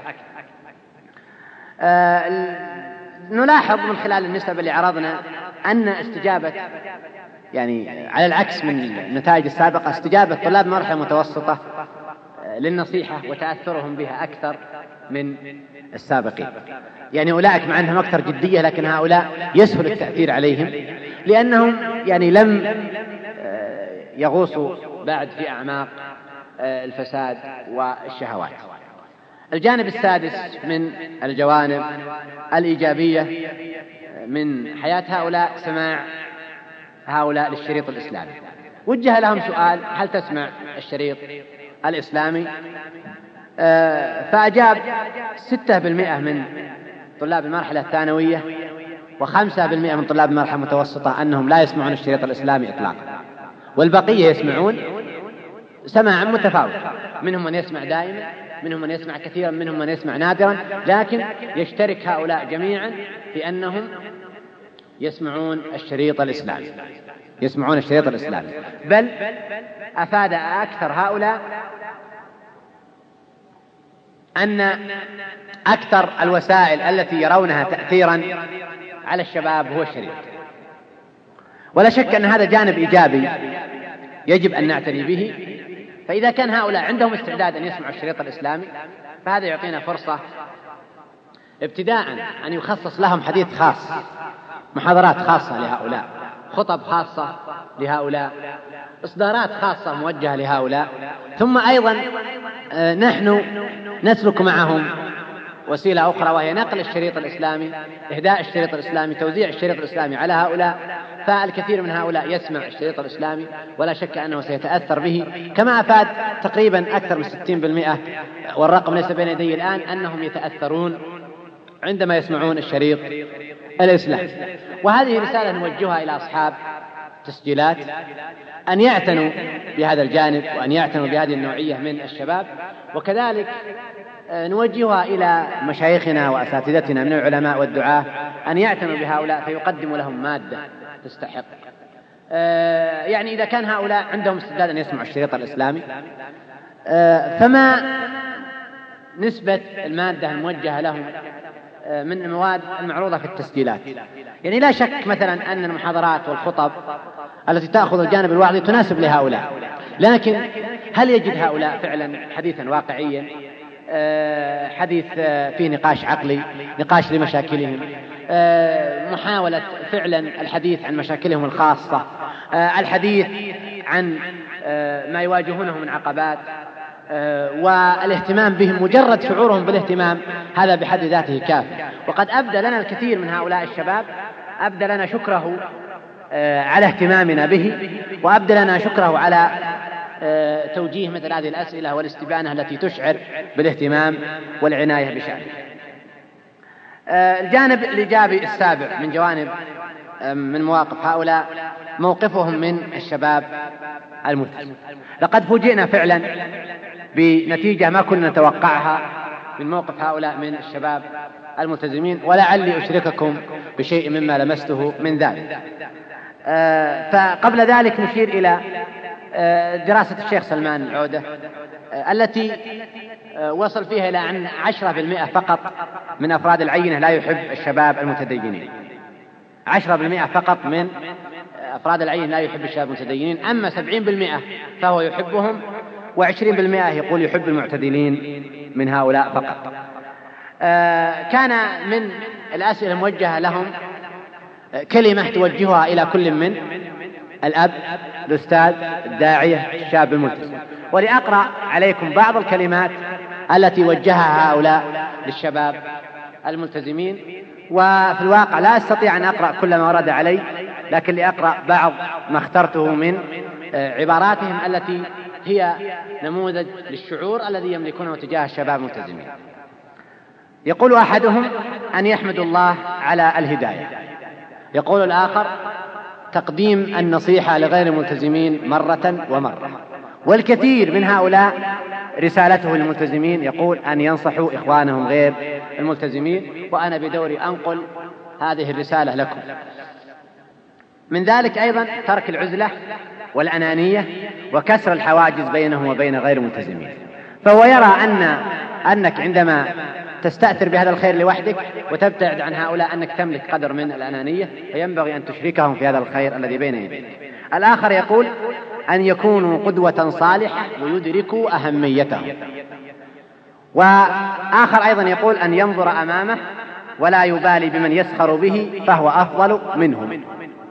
S2: آه نلاحظ من خلال النسب اللي عرضنا أن استجابة، يعني على العكس من النتائج السابقة، استجابة طلاب المرحلة المتوسطة للنصيحة وتأثرهم بها أكثر من السابقين. يعني أولئك مع أنهم أكثر جدية، لكن هؤلاء يسهل التأثير عليهم لأنهم يعني لم يغوصوا بعد في أعماق الفساد والشهوات. الجانب السادس من الجوانب الإيجابية من حياة هؤلاء سماع هؤلاء للشريط الإسلامي. وجه لهم سؤال: هل تسمع الشريط الإسلامي؟ فأجاب ستة بالمئة من طلاب المرحلة الثانوية وخمسة بالمئة من طلاب المرحلة المتوسطة أنهم لا يسمعون الشريط الإسلامي إطلاقا، والبقية يسمعون سماعا متفاوتا، منهم من يسمع دائما، منهم من يسمع كثيرا، منهم من يسمع نادرا، لكن يشترك هؤلاء جميعا في أنهم يسمعون الشريط الإسلامي يسمعون الشريط الإسلامي بل أفاد أكثر هؤلاء أن أكثر الوسائل التي يرونها تأثيرا على الشباب هو الشريط. ولا شك أن هذا جانب إيجابي يجب أن نعتني به. فإذا كان هؤلاء عندهم استعداد أن يسمعوا الشريط الإسلامي فهذا يعطينا فرصة ابتداء أن يخصص لهم حديث خاص، محاضرات خاصة لهؤلاء، خطب خاصة لهؤلاء، إصدارات خاصة موجهة لهؤلاء. ثم أيضا نحن نسلك معهم وسيلة أخرى وهي نقل الشريط الإسلامي، إهداء الشريط الإسلامي، توزيع الشريط الإسلامي على هؤلاء. فالكثير من هؤلاء يسمع الشريط الإسلامي ولا شك أنه سيتأثر به، كما أفاد تقريبا أكثر من ستين بالمئة، والرقم ليس بين يدي الآن، أنهم يتأثرون عندما يسمعون الشريط الإسلامي. وهذه رسالة نوجهها إلى أصحاب تسجيلات أن يعتنوا بهذا الجانب وأن يعتنوا بهذه النوعية من الشباب، وكذلك نوجهها إلى مشايخنا وأساتذتنا من العلماء والدعاة أن يعتنوا بهؤلاء فيقدموا لهم مادة تستحق. يعني إذا كان هؤلاء عندهم استعداد أن يسمعوا الشريط الإسلامي، فما نسبة المادة الموجهة لهم من المواد المعروضة في التسجيلات؟ يعني لا شك مثلا أن المحاضرات والخطب التي تأخذ الجانب الوعظي تناسب لهؤلاء، لكن هل يجد هؤلاء فعلا حديثا واقعيا، حديث فيه نقاش عقلي، نقاش لمشاكلهم، محاولة فعلا الحديث عن مشاكلهم الخاصة، الحديث عن ما يواجهونه من عقبات، والاهتمام بهم، مجرد شعورهم بالاهتمام هذا بحد ذاته كافي. وقد أبدى لنا الكثير من هؤلاء الشباب أبدى لنا شكره على اهتمامنا به، وأبدى لنا شكره على توجيه مثل هذه الأسئلة والاستبانة التي تشعر بالاهتمام والعناية بشأنه. الجانب الإيجابي السابع من جوانب من مواقف هؤلاء موقفهم من الشباب الملتزم. لقد فوجئنا فعلا بنتيجة ما كنا نتوقعها من موقف هؤلاء من الشباب الملتزمين، ولعلي أشرككم بشيء مما لمسته من ذلك. فقبل ذلك نشير إلى دراسة الشيخ سلمان العودة التي وصل فيها إلى أن عشرة بالمئة فقط من أفراد العينة لا يحب الشباب المتدينين. عشرة بالمئة فقط من أفراد العينة لا يحب الشباب المتدينين، أما سبعين بالمئة فهو يحبهم، وعشرين بالمئة يقول يحب المعتدلين من هؤلاء فقط. كان من الأسئلة الموجهة لهم كلمة توجهها إلى كل من الأب، الأستاذ، الداعية، الشاب الملتزم. ولأقرأ عليكم بعض الكلمات التي وجهها هؤلاء للشباب الملتزمين، وفي الواقع لا أستطيع أن أقرأ كل ما ورد علي، لكن لأقرأ بعض ما اخترته من عباراتهم التي هي نموذج للشعور الذي يملكونه تجاه الشباب الملتزمين. يقول أحدهم أن يحمدوا الله على الهداية. يقول الآخر تقديم النصيحة لغير الملتزمين مرة ومرة. والكثير من هؤلاء رسالته للملتزمين يقول أن ينصحوا إخوانهم غير الملتزمين، وأنا بدوري أنقل هذه الرسالة لكم. من ذلك أيضا ترك العزلة والأنانية وكسر الحواجز بينهم وبين غير الملتزمين. فهو يرى أن أنك عندما تستأثر بهذا الخير لوحدك وتبتعد عن هؤلاء أنك تملك قدر من الأنانية، فينبغي أن تشركهم في هذا الخير الذي بين يديك. الآخر يقول أن يكونوا قدوة صالحة ويدركوا أهميته. وآخر أيضا يقول أن ينظر أمامه ولا يبالي بمن يسخر به فهو أفضل منهم.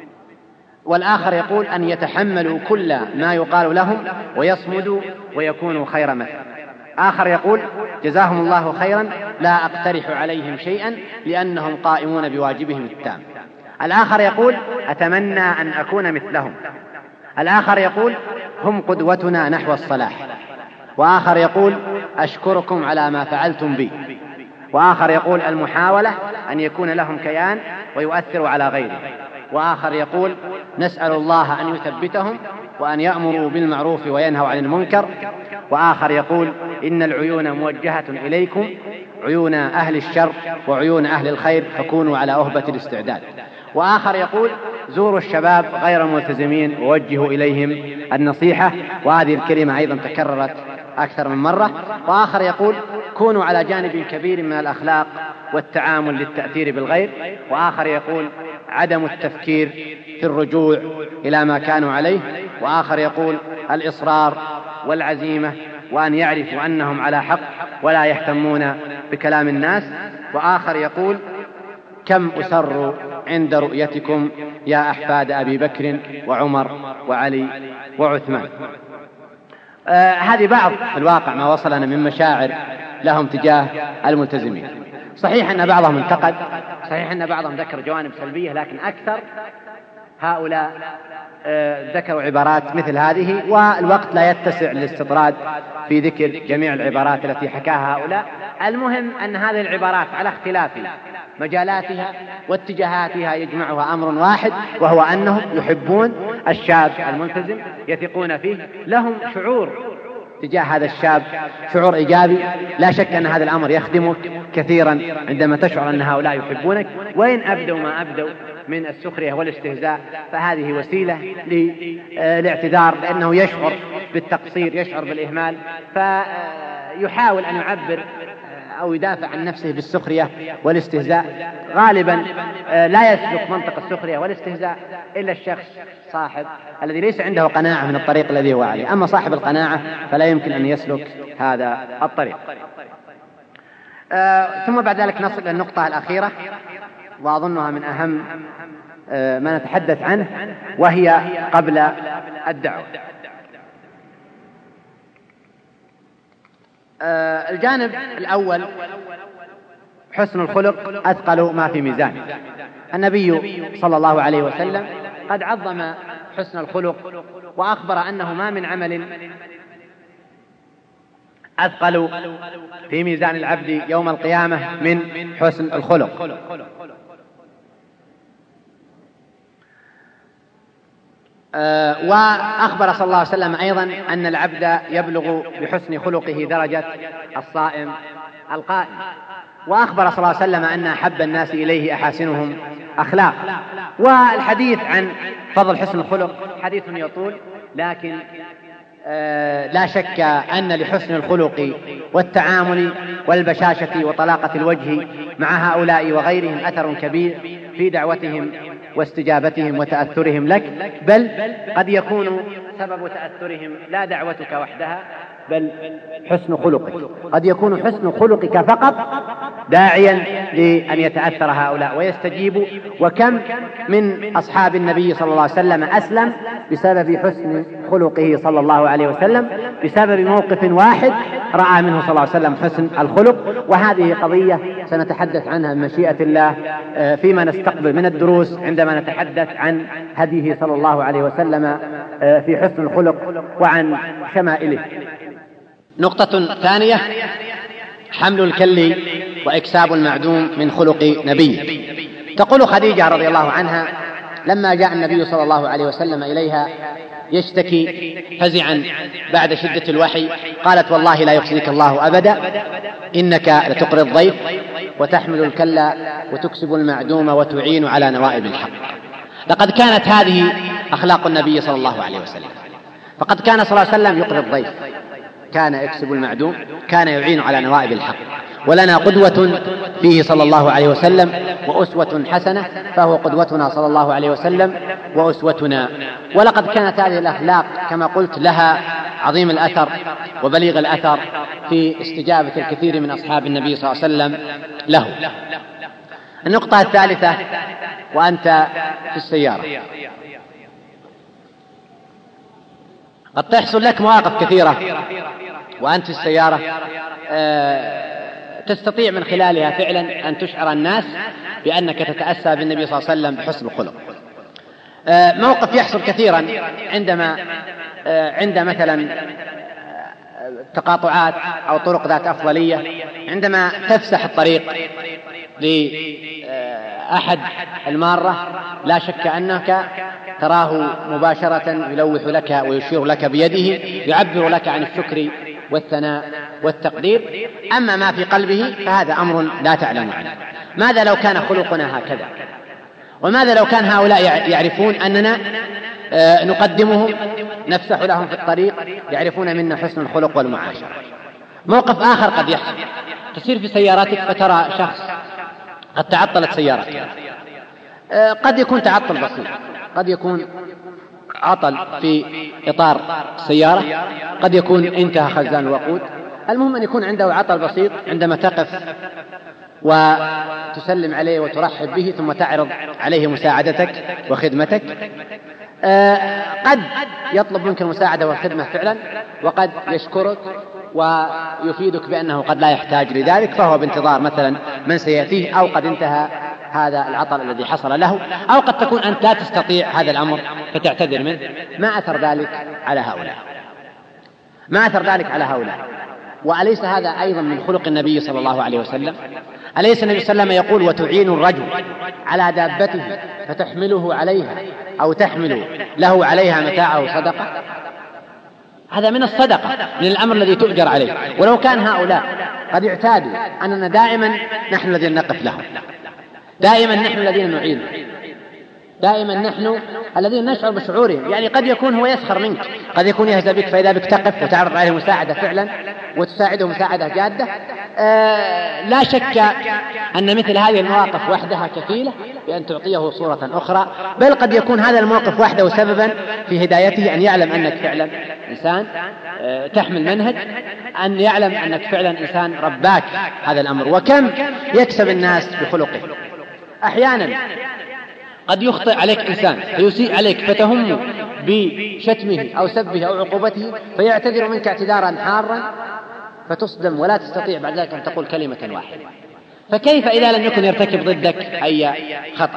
S2: والآخر يقول أن يتحملوا كل ما يقال لهم ويصمدوا ويكونوا خير مثل. آخر يقول جزاهم الله خيرا لا أقترح عليهم شيئا لأنهم قائمون بواجبهم التام. الآخر يقول أتمنى أن أكون مثلهم. الآخر يقول هم قدوتنا نحو الصلاح. وآخر يقول أشكركم على ما فعلتم بي. وآخر يقول المحاولة أن يكون لهم كيان ويؤثر على غيره. وآخر يقول نسأل الله أن يثبتهم وأن يأمروا بالمعروف وينهوا عن المنكر. وآخر يقول إن العيون موجهة إليكم عيون أهل الشر وعيون أهل الخير فكونوا على أهبة الاستعداد. وآخر يقول زوروا الشباب غير الملتزمين ووجهوا إليهم النصيحة، وهذه الكلمة أيضا تكررت أكثر من مرة. وآخر يقول كونوا على جانب كبير من الأخلاق والتعامل للتأثير بالغير. وآخر يقول عدم التفكير في الرجوع إلى ما كانوا عليه. وآخر يقول الإصرار والعزيمة وأن يعرفوا أنهم على حق ولا يهتمون بكلام الناس. وآخر يقول كم أسر عند رؤيتكم يا أحفاد أبي بكر وعمر وعلي وعثمان. آه هذه بعض في الواقع ما وصلنا من مشاعر لهم تجاه الملتزمين. صحيح أن بعضهم انتقد، صحيح أن بعضهم ذكر جوانب سلبية، لكن أكثر هؤلاء آه ذكروا عبارات مثل هذه، والوقت لا يتسع للاستطراد في ذكر جميع العبارات التي حكاها هؤلاء. المهم أن هذه العبارات على اختلاف مجالاتها واتجاهاتها يجمعها أمر واحد، وهو أنهم يحبون الشاب الملتزم، يثقون فيه، لهم شعور تجاه هذا الشاب شعور إيجابي. لا شك أن هذا الأمر يخدمك كثيرا عندما تشعر أن هؤلاء يحبونك، وإن أبدوا ما أبدوا من السخرية والاستهزاء فهذه وسيلة للاعتذار، لأنه يشعر بالتقصير، يشعر بالإهمال، فيحاول أن يعبر أو يدافع عن نفسه بالسخرية والاستهزاء. غالبا لا يسلك منطق السخرية والاستهزاء إلا الشخص صاحب الذي ليس عنده قناعة من الطريق الذي هو عليه. أما صاحب القناعة فلا يمكن أن يسلك هذا الطريق. آه ثم بعد ذلك نصل إلى النقطة الأخيرة، وأظنها من أهم آه ما نتحدث عنه، وهي قبل الدعوة. آه الجانب الأول حسن الخلق أثقل ما في ميزان. النبي صلى الله عليه وسلم قد عظم حسن الخلق وأخبر أنه ما من عمل أثقل في ميزان العبد يوم القيامة من حسن الخلق. أه وأخبر صلى الله عليه وسلم أيضا أن العبد يبلغ بحسن خلقه درجة الصائم القائم. وأخبر صلى الله عليه وسلم أن أحب الناس إليه أحاسنهم أخلاق. والحديث عن فضل حسن الخلق حديث يطول، لكن آه لا شك أن لحسن الخلق والتعامل والبشاشة وطلاقة الوجه مع هؤلاء وغيرهم أثر كبير في دعوتهم واستجابتهم وتأثرهم لك، بل قد يكون سبب تأثرهم لا دعوتك وحدها بل حسن خلقك. قد يكون حسن خلقك فقط داعيا لأن يتأثر هؤلاء ويستجيبوا. وكم من أصحاب النبي صلى الله عليه وسلم أسلم بسبب حسن خلقه صلى الله عليه وسلم، بسبب موقف واحد رأى منه صلى الله عليه وسلم حسن الخلق. وهذه قضية سنتحدث عنها من مشيئة الله فيما نستقبل من الدروس عندما نتحدث عن هديه صلى الله عليه وسلم في حسن الخلق وعن شمائله. نقطة ثانية حمل الكل وإكساب المعدوم من خلق نبيه. تقول خديجة رضي الله عنها لما جاء النبي صلى الله عليه وسلم إليها يشتكي فزعا بعد شدة الوحي، قالت والله لا يخزيك الله أبدا، إنك لتقري الضيف وتحمل الكل وتكسب المعدوم وتعين على نوائب الحق. لقد كانت هذه أخلاق النبي صلى الله عليه وسلم، فقد كان صلى الله عليه وسلم يقري الضيف، كان يكسب المعدوم، كان يعين على نوائب الحق. ولنا قدوة فيه صلى الله عليه وسلم وأسوة حسنة، فهو قدوتنا صلى الله عليه وسلم وأسوتنا. ولقد كانت هذه الأخلاق كما قلت لها عظيم الأثر وبليغ الأثر في استجابة الكثير من أصحاب النبي صلى الله عليه وسلم له. النقطة الثالثة: وأنت في السيارة. قد تحصل لك مواقف كثيرة وأنت في السيارة تستطيع من خلالها فعلا أن تشعر الناس بأنك تتأسى بالنبي صلى الله عليه وسلم بحسن الخلق. موقف يحصل كثيرا عندما عند مثلا تقاطعات أو طرق ذات أفضلية، عندما تفسح الطريق لأحد المارة لا شك أنك تراه مباشرة يلوح لك ويشير لك بيده، يعبر لك عن الشكر والثناء والتقدير. أما ما في قلبه فهذا أمر لا تعلم عنه. ماذا لو كان خلقنا هكذا؟ وماذا لو كان هؤلاء يعرفون أننا نقدمهم، نفسح لهم في الطريق، يعرفون منا حسن الخلق والمعاشرة؟ موقف آخر قد يحصل: تسير في سيارتك فترى شخص قد تعطلت سيارته، قد يكون تعطل بسيط، قد يكون عطل في إطار السيارة، قد يكون انتهى خزان الوقود، المهم أن يكون عنده عطل بسيط. عندما تقف وتسلم عليه وترحب به ثم تعرض عليه مساعدتك وخدمتك، قد يطلب منك المساعدة والخدمة فعلا، وقد يشكرك ويفيدك بأنه قد لا يحتاج لذلك، فهو بانتظار مثلا من سيأتيه، أو قد انتهى هذا العطل الذي حصل له، أو قد تكون أنت لا تستطيع هذا الأمر فتعتذر منه. ما أثر ذلك على هؤلاء؟ ما أثر ذلك على هؤلاء؟ وأليس هذا أيضا من خلق النبي صلى الله عليه وسلم؟ أليس النبي صلى الله عليه وسلم يقول: وتعين الرجل على دابته فتحمله عليها أو تحمل له عليها متاعه صدقة؟ هذا من الصدقة، من الأمر الذي تؤجر عليه. ولو كان هؤلاء قد اعتادوا أننا دائما نحن الذين نقف لهم، دائما نحن الذين نعين، دائما نحن الذين نشعر بشعورهم، يعني قد يكون هو يسخر منك، قد يكون يهزأ بك، فإذا بك تقف وتعرض عليه مساعدة فعلا وتساعده مساعدة جادة، آه لا شك أن مثل هذه المواقف وحدها كفيلة بأن تعطيه صورة أخرى، بل قد يكون هذا الموقف وحده سببا في هدايته، أن يعلم أنك فعلا إنسان آه تحمل منهج، أن يعلم أنك فعلا إنسان رباك هذا الأمر. وكم يكسب الناس بخلقه. أحيانا قد يخطئ عليك إنسان فيسيء عليك فتهم بشتمه أو سبه أو عقوبته، فيعتذر منك اعتذارا حارا فتصدم ولا تستطيع بعد ذلك أن تقول كلمة واحدة. فكيف إذا لم يكن يرتكب ضدك أي خطأ؟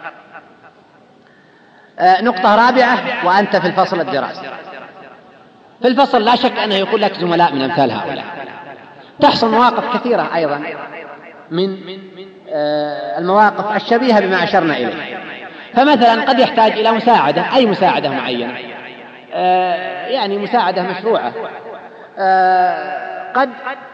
S2: آه نقطة رابعة: وأنت في الفصل الدراسي. في الفصل لا شك أنه يكون لك زملاء من أمثال هؤلاء. تحصل مواقف كثيرة أيضا من آه المواقف الشبيهة بما أشرنا إليه. فمثلا قد يحتاج إلى مساعدة، أي مساعدة معينة، آه يعني مساعدة مشروعة، آه قد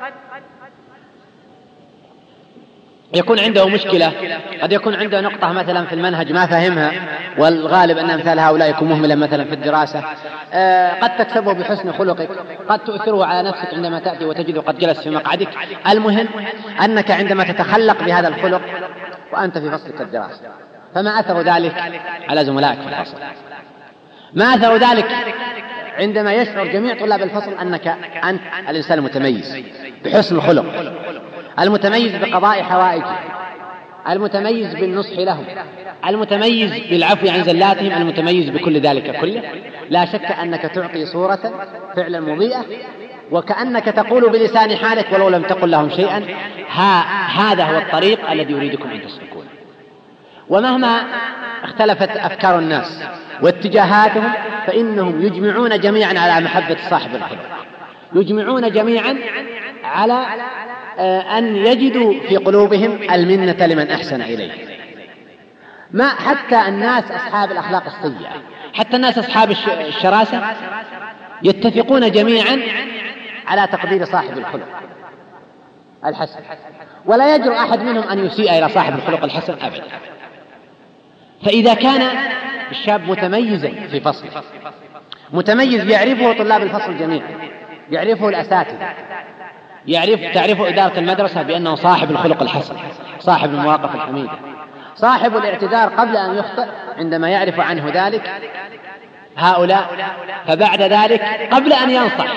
S2: يكون عنده مشكلة، قد يكون عنده نقطة مثلا في المنهج ما فهمها، والغالب أن أمثال هؤلاء يكون مهملا مثلا في الدراسة، آه قد تكسبه بحسن خلقك، قد تؤثره على نفسك عندما تأتي وتجده قد جلس في مقعدك. المهم أنك عندما تتخلق بهذا الخلق وأنت في فصلك الدراسي، فما أثر ذلك على زملائك في الفصل؟ ما أثر ذلك عندما يشعر جميع طلاب الفصل أنك أنت الإنسان المتميز بحسن الخلق، المتميز بقضاء حوائجه، المتميز بالنصح لهم، المتميز بالعفو عن زلاتهم، المتميز بكل ذلك كله؟ لا شك أنك تعطي صورة فعلا مضيئة، وكأنك تقول بلسان حالك ولو لم تقل لهم شيئا: ها هذا هو الطريق الذي يريدكم أن تسلكونه. ومهما اختلفت أفكار الناس واتجاهاتهم فإنهم يجمعون جميعا على محبة صاحب الخلق، يجمعون جميعا على أن يجدوا في قلوبهم المنة لمن أحسن إليه. ما حتى الناس أصحاب الأخلاق السيئة، حتى الناس أصحاب الشراسة يتفقون جميعا على تقدير صاحب الخلق الحسن، ولا يجرؤ أحد منهم أن يسيء إلى صاحب الخلق الحسن أبدا. فإذا كان الشاب متميزا في فصل، متميز يعرفه طلاب الفصل جميعا، يعرفه الأساتذة، يعرف تعرف إدارة المدرسة بأنه صاحب الخلق الحسن، صاحب المواقف الحميدة، صاحب الاعتذار قبل أن يخطئ عندما يعرف عنه ذلك هؤلاء، فبعد ذلك قبل أن ينصح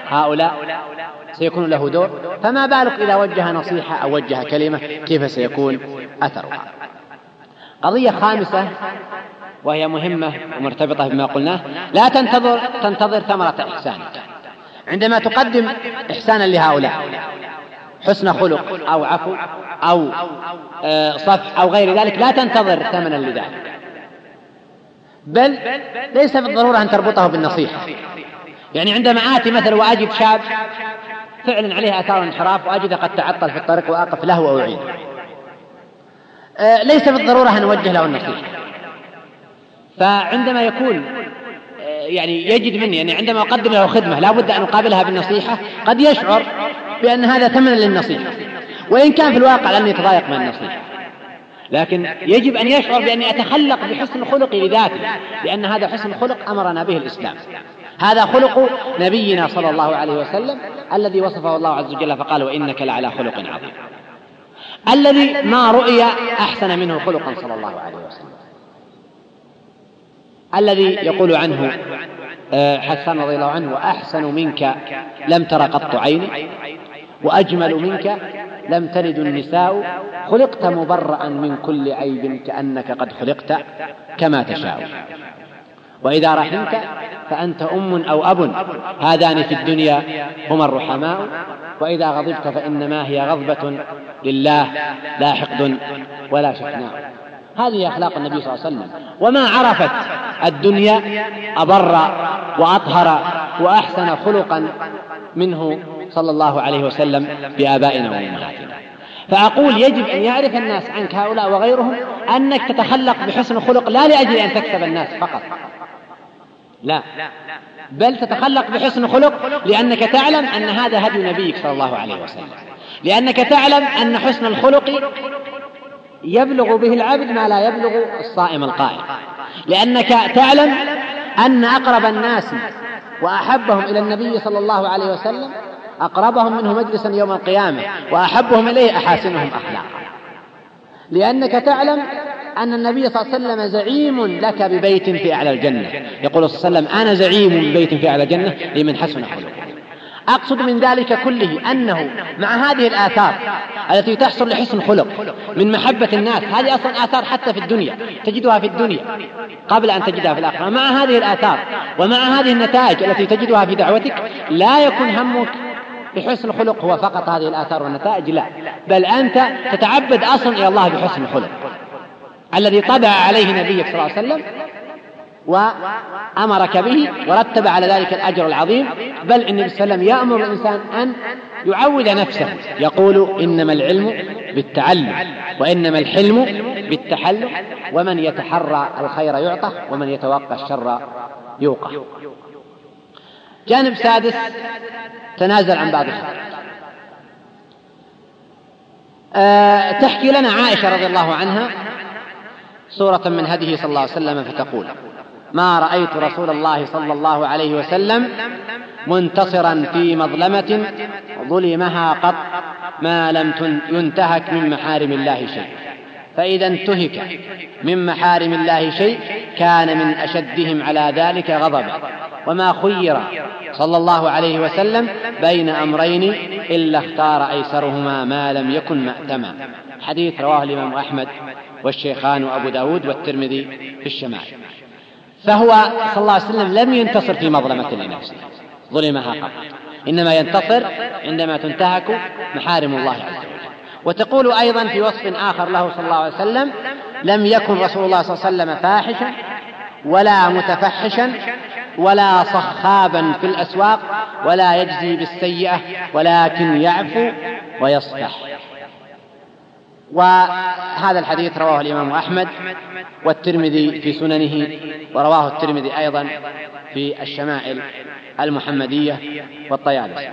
S2: هؤلاء سيكون له دور، فما بالك إذا وجه نصيحة أو وجه كلمة كيف سيكون أثرها. قضية خامسة وهي مهمة ومرتبطة بما قلناه: لا تنتظر تنتظر ثمرة إحسانك. عندما تقدم إحسانا لهؤلاء، حسن خلق أو عفو أو صفح أو غير ذلك، لا تنتظر ثمنا لذلك، بل ليس بالضرورة أن تربطه بالنصيحة. يعني عندما آتي مثلا وأجد شاب فعلا عليه آثار انحراف وأجد قد تعطل في الطريق وأقف له وأعينه، ليس بالضرورة أن أوجه له النصيحة. فعندما يكون يعني يجد مني يعني عندما أقدم له خدمة لا بد أن أقابلها بالنصيحة، قد يشعر بأن هذا ثمن للنصيحة، وإن كان في الواقع لن يتضايق من النصيحة، لكن يجب أن يشعر بأني أتخلق بحسن خلقي لذاته، لأن هذا حسن خلق أمرنا به الإسلام. هذا خلق نبينا صلى الله عليه وسلم الذي وصفه الله عز وجل فقال: وإنك لعلى خلق عظيم، الذي ما رؤي أحسن منه خلقا صلى الله عليه وسلم، الذي يقول عنه حسان رضي الله عنه: وأحسن منك لم تر قط عيني، وأجمل منك لم تلد النساء، خلقت مبرأ من كل عيب كأنك قد خلقت كما تشاء، وإذا رحمت فأنت أم أو أب، هذان في الدنيا هما الرحماء، وإذا غضبت فإنما هي غضبة لله لا حقد ولا شحناء. هذه أخلاق النبي صلى الله عليه وسلم، وما عرفت الدنيا أبر وأطهر وأحسن خلقا منه صلى الله عليه وسلم بآبائنا وأمهاتنا. فأقول يجب أن يعرف الناس عنك هؤلاء وغيرهم أنك تتخلق بحسن خلق، لا لأجل أن تكسب الناس فقط، لا، بل تتخلق بحسن خلق لأنك تعلم أن هذا هدي نبيك صلى الله عليه وسلم، لأنك تعلم أن حسن الخلق يبلغ به العبد ما لا يبلغ الصائم القائم، لأنك تعلم أن أقرب الناس وأحبهم إلى النبي صلى الله عليه وسلم أقربهم منه مجلسا يوم القيامة وأحبهم إليه أحاسنهم أخلاقا، لأنك تعلم أن النبي صلى الله عليه وسلم زعيم لك ببيت في أعلى الجنة، يقول صلى الله عليه وسلم: أنا زعيم ببيت في أعلى الجنة لمن حسن خلقه. أقصد من ذلك كله أنه مع هذه الآثار التي تحصل لحسن خلق من محبة الناس، هذه أصلا آثار حتى في الدنيا تجدها في الدنيا قبل أن تجدها في الآخرة، مع هذه الآثار ومع هذه النتائج التي تجدها في دعوتك لا يكون همك بحسن خلق هو فقط هذه الآثار والنتائج، لا، بل أنت تتعبد أصلا إلى الله بحسن خلق الذي طبع عليه نبيك صلى الله عليه وسلم وأمرك به ورتب على ذلك الأجر العظيم. بل النبي صلى الله عليه وسلم يأمر الإنسان أن يعود نفسه، يقول: إنما العلم بالتعلم وإنما الحلم بالتحلم، ومن يتحرى الخير يعطى ومن يتوقى الشر يوقى. جانب سادس تنازل عن بعض الحقائق. أه تحكي لنا عائشة رضي الله عنها سورة من هديه صلى الله عليه وسلم فتقول: ما رأيت رسول الله صلى الله عليه وسلم منتصرا في مظلمة ظلمها قط ما لم ينتهك من محارم الله شيء، فإذا انتهك من محارم الله شيء كان من أشدهم على ذلك غضبا، وما خير صلى الله عليه وسلم بين أمرين إلا اختار أيسرهما ما لم يكن مأتما. حديث رواه الإمام أحمد والشيخان وأبو داود والترمذي في الشمائل. فهو صلى الله عليه وسلم لم ينتصر في مظلمة لنفسه ظلمها قط، إنما ينتصر عندما تنتهك محارم الله عز وجل. وتقول أيضا في وصف آخر له صلى الله عليه وسلم: لم يكن رسول الله صلى الله عليه وسلم فاحشا ولا متفحشا ولا صخابا في الأسواق ولا يجزي بالسيئة ولكن يعفو ويصفح. وهذا الحديث رواه الإمام أحمد والترمذي في سننه، ورواه الترمذي أيضا في الشمائل المحمدية والطيالسي.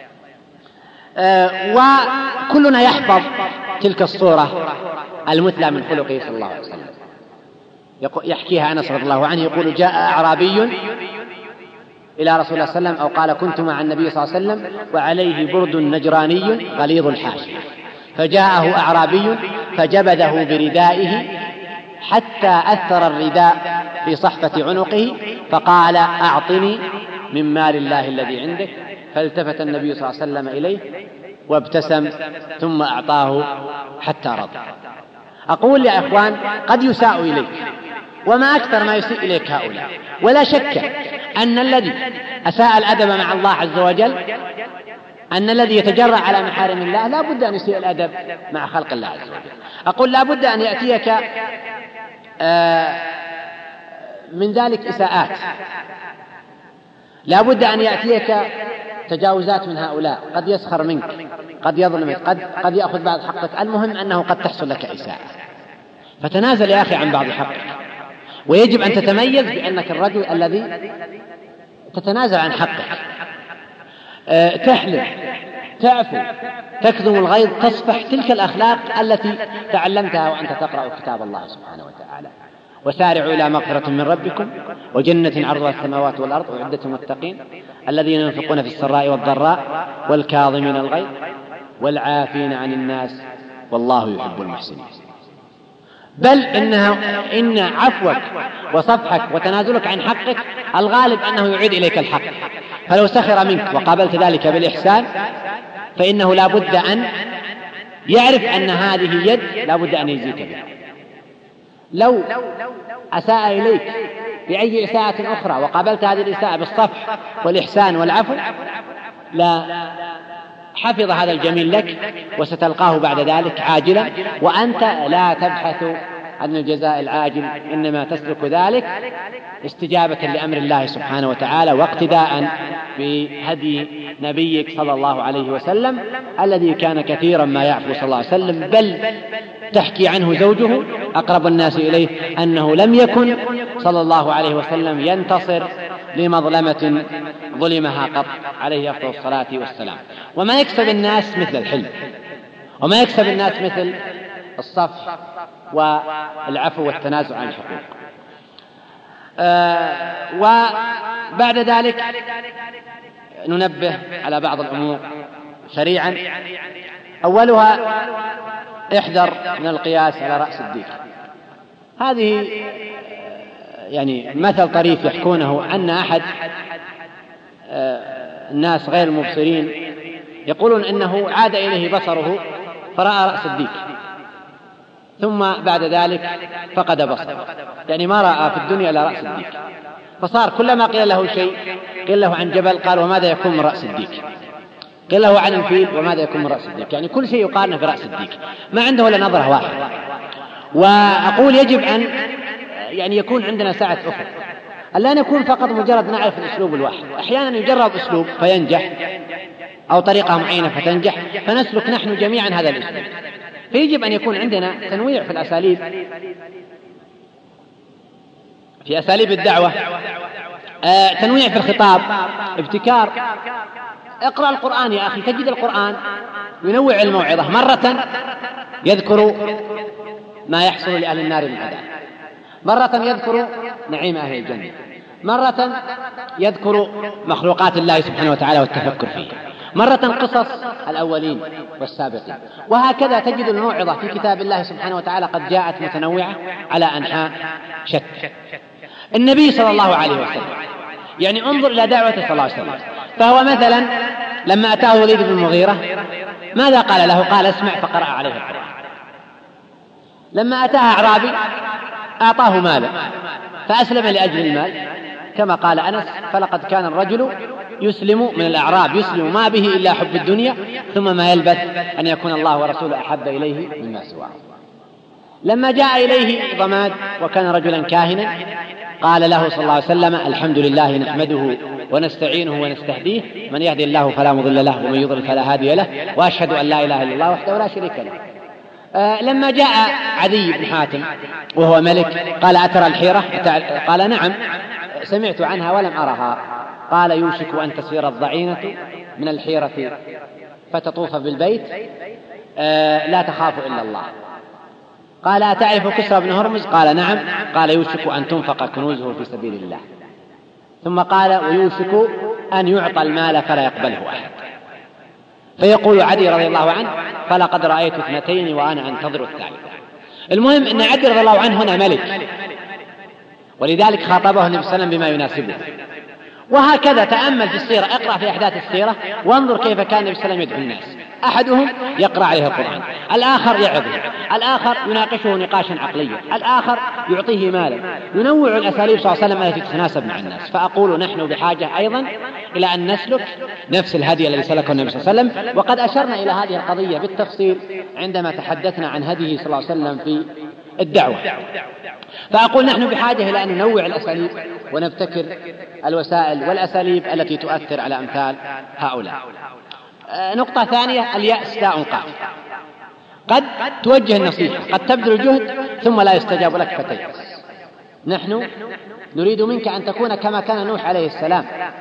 S2: أه وكلنا يحفظ تلك الصورة المثلى من خلقه صلى الله عليه وسلم. يحكيها أنس رضي الله عنه يقول: جاء أعرابي إلى رسول الله صلى الله عليه وسلم أو قال: كنت مع النبي صلى الله عليه وسلم وعليه برد نجراني غليظ الحاشية، فجاءه أعرابي فجبذه بردائه حتى أثر الرداء في صحفة عنقه فقال: أعطني من مال الله الذي عندك. فالتفت النبي صلى الله عليه وسلم إليه وابتسم ثم أعطاه حتى رضى. أقول يا إخوان قد يساء إليك، وما أكثر ما يسيء إليك هؤلاء، ولا شك أن الذي أساء الأدب مع الله عز وجل، أن الذي يتجرأ على محارم الله لا بد أن يسيء الأدب مع خلق الله عز وجل. أقول لا بد أن يأتيك من ذلك إساءات، لا بد أن يأتيك تجاوزات من هؤلاء، قد يسخر منك، قد يظلمك، قد, قد يأخذ بعض حقك. المهم أنه قد تحصل لك إساءة، فتنازل يا أخي عن بعض حقك. ويجب أن تتميز بأنك الرجل الذي تتنازل عن حقك، أه تحلم، تعفو، تكظم الغيظ، تصفح، تلك الأخلاق التي تعلمتها وأنت تقرأ كتاب الله سبحانه وتعالى. وسارعوا إلى مغفرة من ربكم وجنة عرضها السماوات والأرض أعدت للمتقين الذين ينفقون في السراء والضراء والكاظمين الغيظ والعافين عن الناس والله يحب المحسنين. بل إنها إن عفوك وصفحك وتنازلك عن حقك الغالب أنه يعيد إليك الحق. فلو سخر منك وقابلت ذلك بالإحسان فإنه لا بد أن يعرف أن هذه يد لا بد أن يجزيك بها. لو أساء إليك بأي إساءة أخرى وقابلت هذه الإساءة بالصفح والإحسان والعفو لا حفظ هذا الجميل لك وستلقاه بعد ذلك عاجلا، وأنت لا تبحث عن الجزاء العاجل، إنما تسلك ذلك استجابة لأمر الله سبحانه وتعالى واقتداء بهدي نبيك صلى الله عليه وسلم الذي كان كثيرا ما يعفو صلى الله عليه وسلم. بل تحكي عنه زوجه أقرب الناس إليه أنه لم يكن صلى الله عليه وسلم ينتصر لمظلمة ظلمها قط عليه أفضل الصلاة والسلام. وما يكسب الناس مثل الحلم، وما يكسب الناس مثل الصفح والعفو والتنازع عن الحقوق. آه وبعد ذلك ننبه على بعض الأمور سريعا. أولها احذر من القياس على رأس الديك. هذه يعني مثل طريف يحكونه أن أحد الناس غير المبصرين يقولون إنه عاد إليه بصره فرأى رأس الديك ثم بعد ذلك فقد بصره، يعني ما رأى في الدنيا إلا رأس الديك. فصار كلما قيل له شيء قيل له عن جبل قال وماذا يكون من رأس الديك، قيل له عن الفيل وماذا يكون من رأس الديك، يعني كل شيء يقارنه في رأس الديك، ما عنده إلا نظرة واحدة. وأقول يجب أن يعني يكون عندنا سعة أفق، ألا نكون فقط مجرد نعرف الأسلوب الواحد. أحيانا يجرب أسلوب فينجح أو طريقة معينة فتنجح، فنسلك نحن جميعا هذا الأسلوب. فيجب أن يكون عندنا تنويع في الأساليب، في أساليب الدعوة، آه تنويع في الخطاب، ابتكار. اقرأ القرآن يا أخي، تجد القرآن ينوع الموعظة، مرة يذكر ما يحصل لأهل النار من عذاب، مرة يذكر نعيم أهل الجنة، مرة يذكر مخلوقات الله سبحانه وتعالى والتفكر فيه، مرة قصص الأولين والسابقين. وهكذا تجد الموعظة في كتاب الله سبحانه وتعالى قد جاءت متنوعة على أنحاء شتى. النبي صلى الله عليه وسلم يعني انظر إلى دعوته صلى الله عليه وسلم، فهو مثلا لما أتاه الوليد بن المغيرة ماذا قال له؟ قال اسمع فقرأ عليه القرآن. لما أتاه أعرابي أعطاه مالا فأسلم لأجل المال، كما قال أنس فلقد كان الرجل يسلم من الأعراب يسلم ما به إلا حب الدنيا ثم ما يلبث أن يكون الله ورسوله أحب إليه مما سواه. لما جاء إليه ضماد وكان رجلا كاهنا قال له صلى الله عليه وسلم الحمد لله نحمده ونستعينه ونستهديه من يهدي الله فلا مضل له ومن يضلل فلا هادي له وأشهد أن لا إله إلا الله وحده لا شريك له. آه لما جاء عدي بن حاتم وهو ملك قال أترى الحيرة؟ قال نعم سمعت عنها ولم أرها. قال يوشك أن تسير الضعينة من الحيرة فتطوف بالبيت آه لا تخاف إلا الله. قال أتعرف كسرى بن هرمز؟ قال نعم. قال يوشك أن تنفق كنوزه في سبيل الله. ثم قال ويوشك أن يعطى المال فلا يقبله أحد. فيقول عدي رضي الله عنه فلقد رأيت اثنتين وأنا أنتظر الثالثة. المهم أن عدي رضي الله عنه هنا ملك، ولذلك خاطبه النبي صلى الله عليه وسلم بما يناسبه. وهكذا تأمل في السيرة، اقرأ في أحداث السيرة وانظر كيف كان النبي صلى الله عليه وسلم يدعو الناس. أحدهم يقرأ عليه القرآن، الآخر يعظه، الآخر يناقشه نقاشا عقليا، الآخر يعطيه مالا، ينوع الأساليب صلى الله عليه وسلم التي تتناسب مع الناس. فأقول نحن بحاجة أيضا إلى أن نسلك نفس الهدي الذي سلكه النبي صلى الله عليه وسلم، وقد أشرنا إلى هذه القضية بالتفصيل عندما تحدثنا عن هديه صلى الله عليه وسلم في الدعوة. فأقول نحن بحاجة إلى أن ننوع الأساليب ونبتكر الوسائل والأساليب التي تؤثر على أمثال هؤلاء. نقطة ثانية، اليأس داء قاتل. قد توجه النصيحة، قد تبذل الجهد ثم لا يستجاب لك فتيأس. نحن نريد منك أن تكون كما كان نوح عليه السلام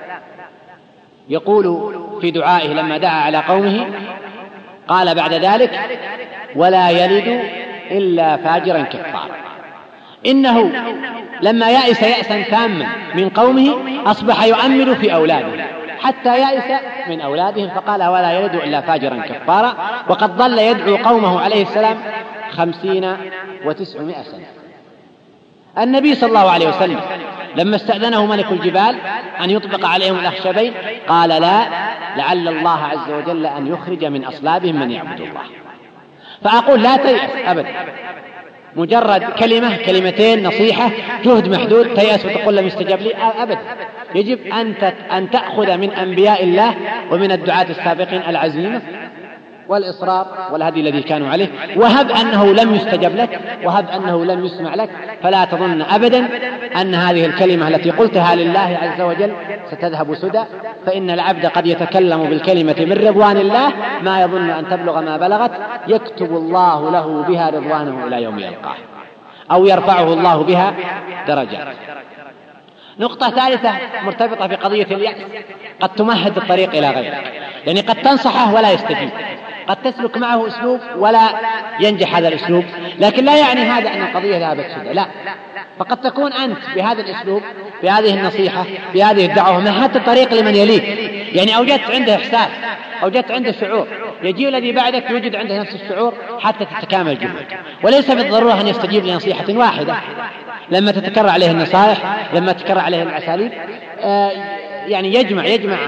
S2: يقول في دعائه لما دعا على قومه، قال بعد ذلك: ولا يلد إلا فاجرا كفارا. إنه لما يأس يأسا تاما من قومه أصبح يؤمل في أولاده حتى يأس من أولادهم، فقال: ولا يلد إلا فاجرا كفارا. وقد ظل يدعو قومه عليه السلام خمسين وتسعمائة سنة. النبي صلى الله عليه وسلم لما استأذنه ملك الجبال أن يطبق عليهم الأخشبين قال: لا، لعل الله عز وجل أن يخرج من أصلابهم من يعبد الله. فأقول لا تيأس أبدا، مجرد كلمة كلمتين نصيحة جهد محدود تيأس وتقول لم يستجاب لي أبدا. يجب أن تأخذ من أنبياء الله ومن الدعاة السابقين العزيمة والإصرار والهدي الذي كانوا عليه، وهب أنه لم يستجب لك وهب أنه لم يسمع لك، فلا تظن أبدا أن هذه الكلمة التي قلتها لله عز وجل ستذهب سدى، فإن العبد قد يتكلم بالكلمة من رضوان الله ما يظن أن تبلغ ما بلغت، يكتب الله له بها رضوانه إلى يوم يلقاه، أو يرفعه الله بها درجات. نقطة ثالثة مرتبطة بقضية اليأس، قد تمهد الطريق إلى غيره، يعني قد تنصحه ولا يستجيب، قد تسلك معه أسلوب ولا ينجح هذا الأسلوب، لكن لا يعني هذا أن القضية ذهبت سدى، لا، فقد تكون أنت بهذا الأسلوب بهذه النصيحة بهذه الدعوة مهدت الطريق لمن يليك، يعني أوجدت عنده إحساس، أوجدت عنده شعور، يجي الذي بعدك يوجد عنده نفس الشعور حتى تتكامل الجهود. وليس بالضرورة أن يستجيب لنصيحة واحدة، لما تتكرر عليه النصائح، لما تتكرر عليه الأساليب، آه يعني يجمع يجمع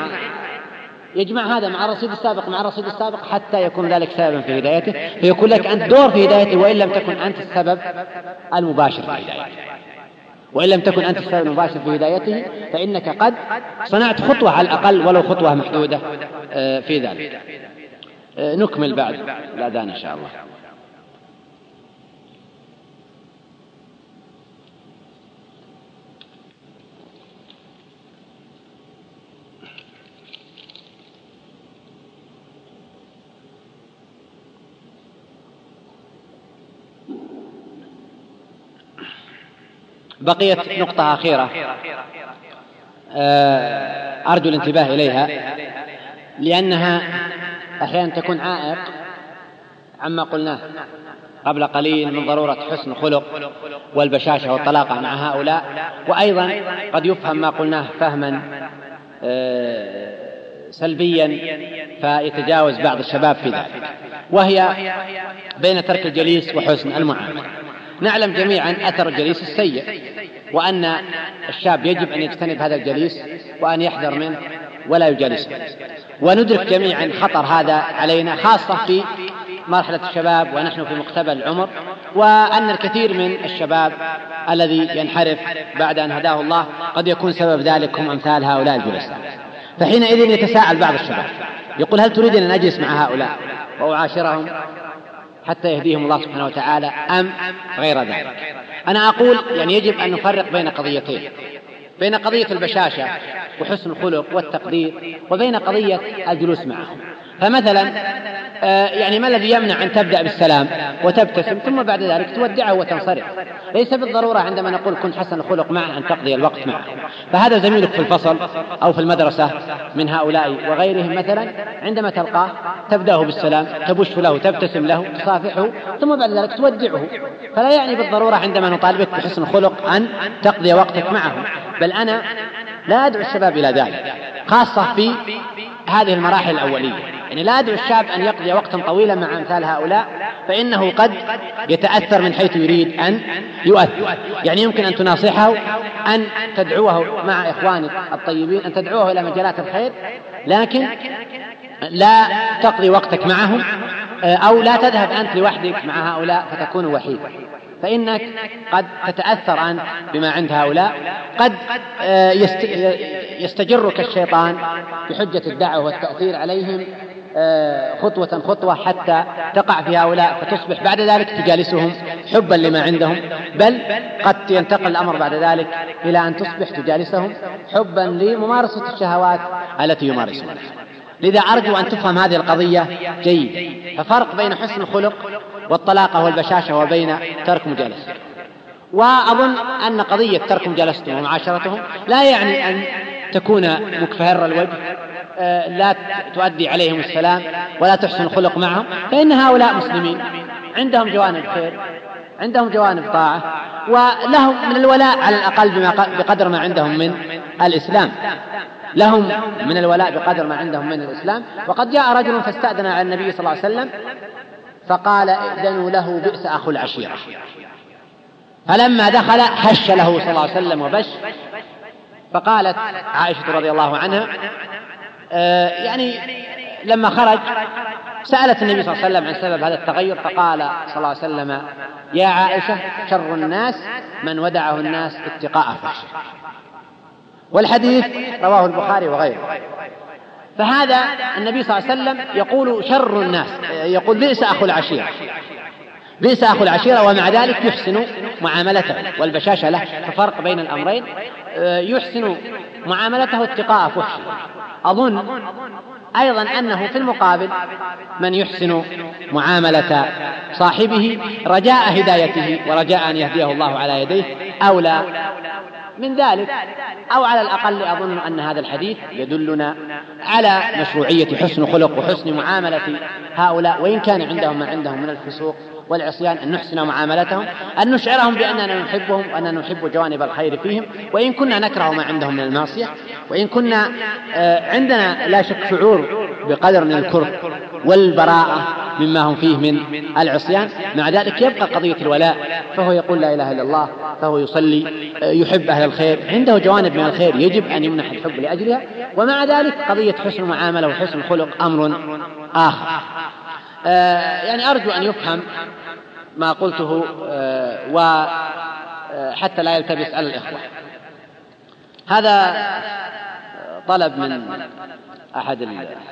S2: يجمع هذا مع الرصيد السابق مع الرصيد السابق حتى يكون ذلك سببا في هدايته، فيكون لك أنت دور في هدايته، وإن لم تكن أنت السبب المباشر في هدايته، وإن لم تكن أنت السبب المباشر في هدايته فإنك قد صنعت خطوة على الأقل ولو خطوة محدودة في ذلك. نكمل بعد الأذان إن شاء الله. بقيت نقطة أخيرة أرجو الانتباه إليها، لأنها أحيانا تكون عائق عما قلناه قبل قليل من ضرورة حسن خلق والبشاشة والطلاقة مع هؤلاء، وأيضا قد يفهم ما قلناه فهما سلبيا فيتجاوز بعض الشباب في ذلك، وهي بين ترك الجليس وحسن المعاملة. نعلم جميعا أثر الجليس السيء، وأن الشاب يجب أن يجتنب هذا الجليس وأن يحذر منه ولا يجالسه، وندرك جميعا خطر هذا علينا خاصة في مرحلة الشباب ونحن في مقتبل العمر، وأن الكثير من الشباب الذي ينحرف بعد أن هداه الله قد يكون سبب ذلك هم أمثال هؤلاء الجلساء. فحينئذ يتساءل بعض الشباب يقول: هل تريد أن أجلس مع هؤلاء وأعاشرهم حتى يهديهم الله سبحانه وتعالى أم غير ذلك؟ أنا أقول يعني يجب أن نفرق بين قضيتين، بين قضية البشاشة وحسن الخلق والتقدير وبين قضية الجلوس معهم. فمثلا يعني ما الذي يمنع أن تبدأ بالسلام وتبتسم ثم بعد ذلك تودعه وتنصرف؟ ليس بالضرورة عندما نقول كن حسن الخلق معه أن تقضي الوقت معه، فهذا زميلك في الفصل أو في المدرسة من هؤلاء وغيرهم مثلا، عندما تلقاه تبدأه بالسلام، تبش له، تبتسم له، تصافحه، ثم بعد ذلك تودعه. فلا يعني بالضرورة عندما نطالبك بحسن الخلق أن تقضي وقتك معه، بل أنا لا أدعو الشباب إلى ذلك خاصة في هذه المراحل الأولية، يعني لا أدعو الشاب أن يقضي وقتا طويلا مع أمثال هؤلاء فإنه قد يتأثر من حيث يريد أن يؤثر. يعني يمكن أن تناصحه، أن تدعوه مع إخوانك الطيبين، أن تدعوه إلى مجالات الخير، لكن لا تقضي وقتك معهم، أو لا تذهب أنت لوحدك مع هؤلاء فتكون وحيد، فإنك قد تتأثر أنت بما عند هؤلاء. قد يستجرك الشيطان بحجة الدعوة والتأثير عليهم خطوة خطوة حتى تقع في هؤلاء، فتصبح بعد ذلك تجالسهم حبا لما عندهم، بل قد ينتقل الأمر بعد ذلك إلى أن تصبح تجالسهم حبا لممارسة الشهوات التي يمارسونها. لذا أرجو أن تفهم هذه القضية جيد، ففرق بين حسن الخلق والطلاقة والبشاشة وبين ترك مجالسة. وأظن أن قضية ترك مجالستهم ومعاشرتهم لا يعني أن تكون مكفهر الوجه، لا تؤدي عليهم السلام ولا تحسن الخلق معهم، فإن هؤلاء مسلمين عندهم جوانب خير، عندهم جوانب طاعة، ولهم من الولاء على الأقل بقدر ما عندهم من الإسلام، لهم من الولاء بقدر ما عندهم من الإسلام. وقد جاء رجل فاستأذن على النبي صلى الله عليه وسلم فقال ائذنوا له بئس أخو العشيرة، فلما دخل هش له صلى الله عليه وسلم وبش. فقالت عائشة رضي الله عنها آه يعني لما خرج سألت النبي صلى الله عليه وسلم عن سبب هذا التغير، فقال صلى الله عليه وسلم يا عائشة شر الناس من ودعه الناس اتقاء فحشه. والحديث رواه البخاري وغيره. فهذا النبي صلى الله عليه وسلم يقول شر الناس، يقول بئس أخو العشيرة، بئس أخو العشيرة، ومع ذلك يحسن معاملته والبشاشة له. ففرق بين الأمرين، يحسن معاملته اتقاء فحشه. أظن أيضا أنه في المقابل من يحسن معاملة صاحبه رجاء هدايته ورجاء أن يهديه الله على يديه أولى من ذلك، أو على الأقل أظن أن هذا الحديث يدلنا على مشروعية حسن خلق وحسن معاملة هؤلاء، وإن كان عندهم ما عندهم من الفسوق والعصيان، أن نحسن معاملتهم، أن نشعرهم بأننا نحبهم وأننا نحب جوانب الخير فيهم، وإن كنا نكره ما عندهم من المعصية، وإن كنا عندنا لا شك شعور بقدر من الكره والبراءة مما هم فيه من العصيان، مع ذلك يبقى قضية الولاء، فهو يقول لا إله إلا الله، فهو يصلي، يحب أهل الخير، عنده جوانب من الخير يجب أن يمنح الحب لأجلها، ومع ذلك قضية حسن معاملة وحسن خلق أمر آخر. آه يعني أرجو أن يفهم ما قلته، آه وحتى لا يلتبس على الإخوة. هذا طلب من أحد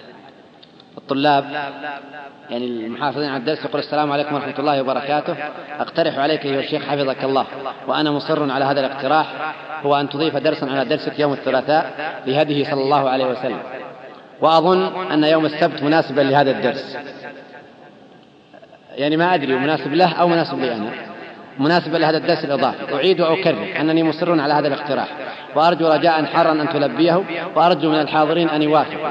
S2: الطلاب يعني المحافظين على الدرس، يقول السلام عليكم ورحمة الله وبركاته، أقترح عليك أيها الشيخ حفظك الله وأنا مصر على هذا الاقتراح، هو أن تضيف درسا على درسك يوم الثلاثاء لهديه صلى الله عليه وسلم، وأظن أن يوم السبت مناسبا لهذا الدرس، يعني ما أدري مناسب له أو مناسب لي أنا، مناسبا لهذا الدرس الإضافي. أعيد وأكرر أنني مصر على هذا الاقتراح، وأرجو رجاء حارا أن تلبيه، وأرجو من الحاضرين أن يوافقوا،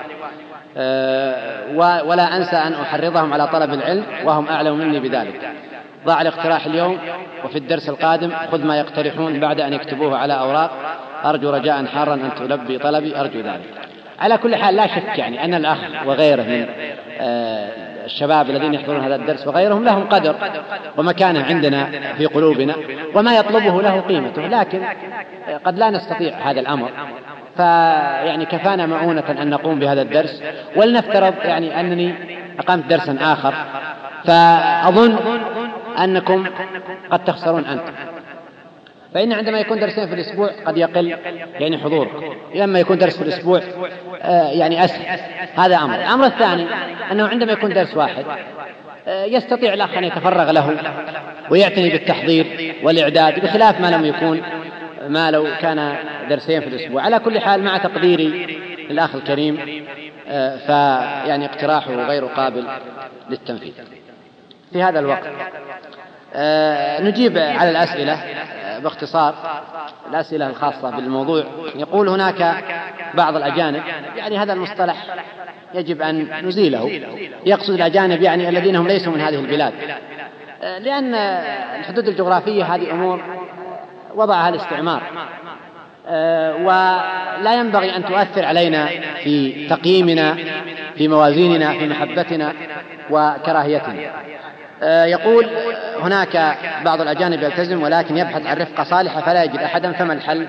S2: أه ولا أنسى أن أحرضهم على طلب العلم وهم أعلم مني بذلك. ضع الاقتراح اليوم، وفي الدرس القادم خذ ما يقترحون بعد أن يكتبوه على أوراق. أرجو رجاء حارا أن تلبي طلبي، أرجو ذلك. على كل حال لا شك يعني أن الأخ وغيره من أه الشباب الذين يحضرون هذا الدرس وغيرهم لهم قدر ومكانة عندنا في قلوبنا، وما يطلبه له قيمته، لكن قد لا نستطيع هذا الأمر، فيعني كفانا مؤونة أن نقوم بهذا الدرس، ولنفترض يعني أنني أقمت درسا آخر، فأظن أنكم قد تخسرون أنتم، فإن عندما يكون درسين في الأسبوع قد يقل يعني حضور، لما يكون درس في الأسبوع آه يعني أسهل. هذا أمر. الأمر الثاني أنه عندما يكون درس واحد آه يستطيع الأخ أن يتفرغ له ويعتني بالتحضير والإعداد، بخلاف ما لم يكون ما لو كان درسين في الأسبوع. على كل حال مع تقديري للأخ الكريم آه فيعني اقتراحه غير قابل للتنفيذ. في هذا الوقت آه نجيب على الأسئلة آه باختصار، الأسئلة الخاصة بالموضوع. يقول هناك بعض الأجانب، يعني هذا المصطلح يجب أن نزيله، يقصد الأجانب يعني الذين هم ليسوا من هذه البلاد، آه لأن الحدود الجغرافية هذه أمور وضعها الاستعمار، آه ولا ينبغي أن تؤثر علينا في تقييمنا، في موازيننا، في محبتنا وكراهيتنا. يقول هناك بعض الأجانب يلتزم ولكن يبحث عن رفقة صالحة فلا يجد أحدا، فما الحل؟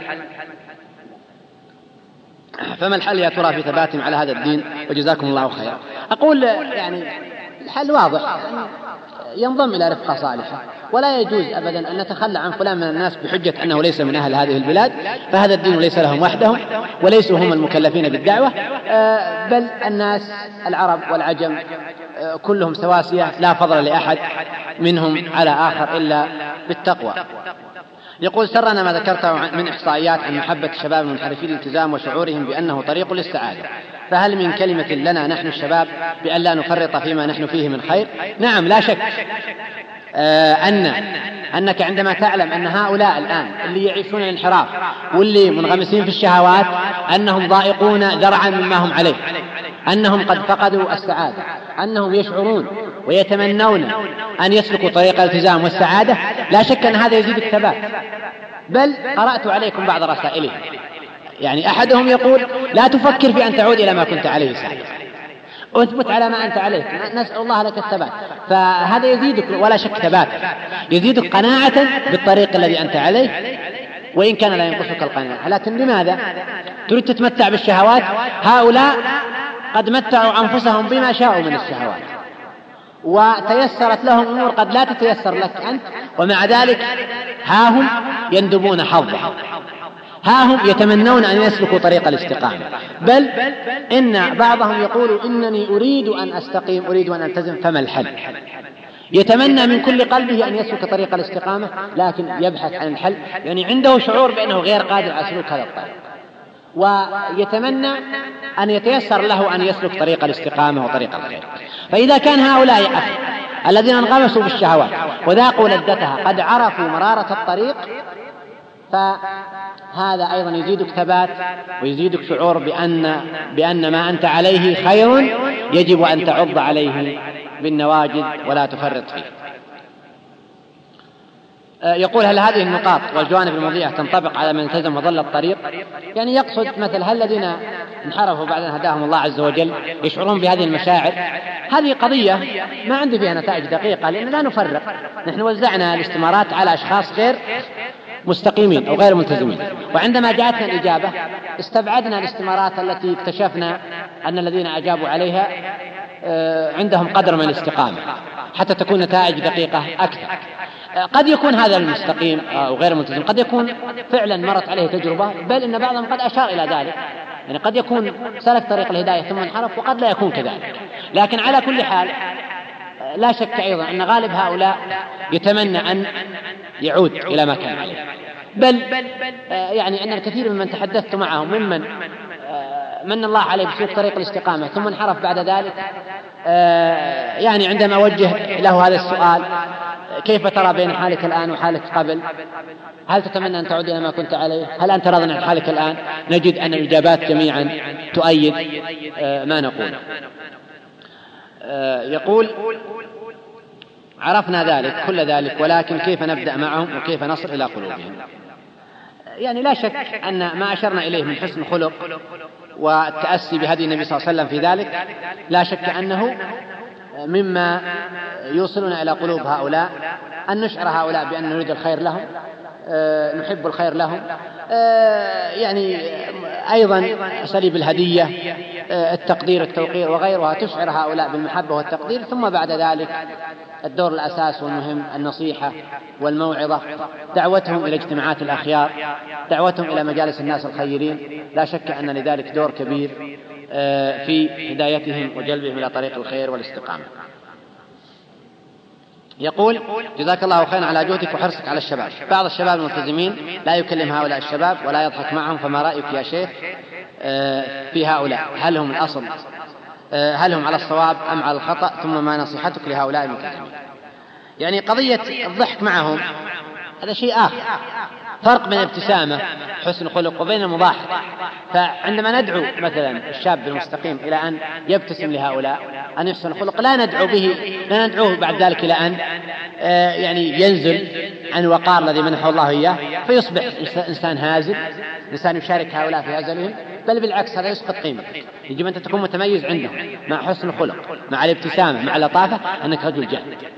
S2: فما الحل يا ترى في ثباتهم على هذا الدين؟ وجزاكم الله خيرا. أقول يعني الحل واضح، ينضم إلى رفقة صالحة، ولا يجوز أبدا أن نتخلى عن فلان من الناس بحجة أنه ليس من أهل هذه البلاد، فهذا الدين ليس لهم وحدهم وليسوا هم المكلفين بالدعوة، بل الناس العرب والعجم كلهم سواسية، لا فضل لأحد منهم على آخر إلا بالتقوى. يقول سرنا ما ذكرته من إحصائيات عن محبة الشباب المنحرفين للالتزام وشعورهم بأنه طريق للسعادة، فهل من كلمة لنا نحن الشباب بأن لا نفرط فيما نحن فيه من خير؟ نعم، لا شك آه أن أنك عندما تعلم أن هؤلاء الآن اللي يعيشون الانحراف واللي منغمسين في الشهوات أنهم ضائقون ذرعا مما هم عليه، أنهم قد فقدوا السعادة، أنهم يشعرون ويتمنون أن يسلكوا طريق الالتزام والسعادة، لا شك أن هذا يزيد الثبات. بل قرأت عليكم بعض رسائلهم، يعني أحدهم يقول لا تفكر في أن تعود إلى ما كنت عليه سابقا، أثبت على ما أنت عليه، نسأل الله لك الثبات. فهذا يزيدك ولا شك ثبات، يزيدك قناعة بالطريق الذي أنت عليه، وإن كان لا ينقصك القناعة. لكن لماذا تريد تتمتع بالشهوات؟ هؤلاء قد متعوا أنفسهم بما شاءوا من الشهوات، وتيسرت لهم أمور قد لا تتيسر لك أنت، ومع ذلك ها هم يندبون حظهم، ها هم يتمنون أن يسلكوا طريق الاستقامة. بل إن بعضهم يقول إنني أريد أن أستقيم، أريد أن ألتزم، فما الحل؟ يتمنى من كل قلبه أن يسلك طريق الاستقامة، لكن يبحث عن الحل، يعني عنده شعور بأنه غير قادر على سلوك هذا الطريق، ويتمنى أن يتيسر له أن يسلك طريق الاستقامة وطريق الخير. فإذا كان هؤلاء أخي الذين انغمسوا بالشهوات وذاقوا لذتها قد عرفوا مرارة الطريق، فهذا أيضا يزيدك ثبات ويزيدك شعور بأن, بأن ما أنت عليه خير، يجب أن تعض عليه بالنواجذ ولا تفرط فيه. يقول هل هذه النقاط والجوانب المضيئة تنطبق على من التزم وظل الطريق؟ يعني يقصد مثل هل الذين انحرفوا بعد أن هداهم الله عز وجل يشعرون بهذه المشاعر؟ هذه قضية ما عندي فيها نتائج دقيقة، لأن لا نفرق، نحن وزعنا الاستمارات على أشخاص غير مستقيمين أو غير ملتزمين، وعندما جاءتنا الإجابة استبعدنا الاستمارات التي اكتشفنا أن الذين أجابوا عليها عندهم قدر من الاستقامة حتى تكون نتائج دقيقة أكثر. قد يكون هذا المستقيم أو غير ملتزم، قد يكون فعلا مرت عليه تجربة، بل إن بعضهم قد أشار إلى ذلك، يعني قد يكون سلك طريق الهداية ثم انحرف، وقد لا يكون كذلك. لكن على كل حال لا شك أيضا أن غالب هؤلاء يتمنى أن يعود إلى ما كان عليه، بل يعني أن الكثير ممن تحدثت معهم ممن من الله عليه بسلوك طريق الاستقامة ثم انحرف بعد ذلك، يعني عندما أوجه له هذا السؤال كيف ترى بين حالك الآن وحالك قبل؟ هل تتمنى أن تعود إلى ما كنت عليه؟ هل أنت راض عن حالك الآن؟ نجد أن الإجابات جميعا تؤيد ما نقول. يقول عرفنا ذلك كل ذلك، ولكن كيف نبدأ معهم وكيف نصل إلى قلوبهم؟ يعني لا شك أن ما أشرنا إليه من حسن خلق والتأسي بهدي النبي صلى الله عليه وسلم في ذلك لا شك أنه مما يوصلنا إلى قلوب هؤلاء، أن نشعر هؤلاء بأن نريد الخير لهم، نحب الخير لهم، يعني أيضا أساليب الهدية، التقدير، التوقير وغيرها تشعر هؤلاء بالمحبة والتقدير. ثم بعد ذلك الدور الأساس والمهم النصيحة والموعظة، دعوتهم إلى اجتماعات الأخيار، دعوتهم إلى مجالس الناس الخيرين، لا شك أن لذلك دور كبير في هدايتهم وجلبهم إلى طريق الخير والاستقامة. يقول جزاك الله خيرا على جهدك وحرصك على الشباب. بعض الشباب الملتزمين لا يكلم هؤلاء الشباب ولا يضحك معهم، فما رأيك يا شيخ في هؤلاء؟ هل هم الأصل هل هم على الصواب أم على الخطأ؟ ثم ما نصيحتك لهؤلاء الملتزمين؟ يعني قضية الضحك معهم هذا شيء آخر، فرق بين ابتسامة حسن خلق وبين المضاحك. فعندما ندعو مثلا الشاب المستقيم إلى أن يبتسم لهؤلاء، أن يحسن خلق، لا ندعو به لا ندعوه بعد ذلك إلى أن يعني ينزل عن الوقار الذي منحه الله إياه فيصبح إنسان هازل، إنسان يشارك هؤلاء في هزلهم، بل بالعكس هذا يسقط قيمتك. يجب أن تكون متميز عندهم مع حسن خلق، مع الابتسامة، مع اللطافة، أنك رجل جاد،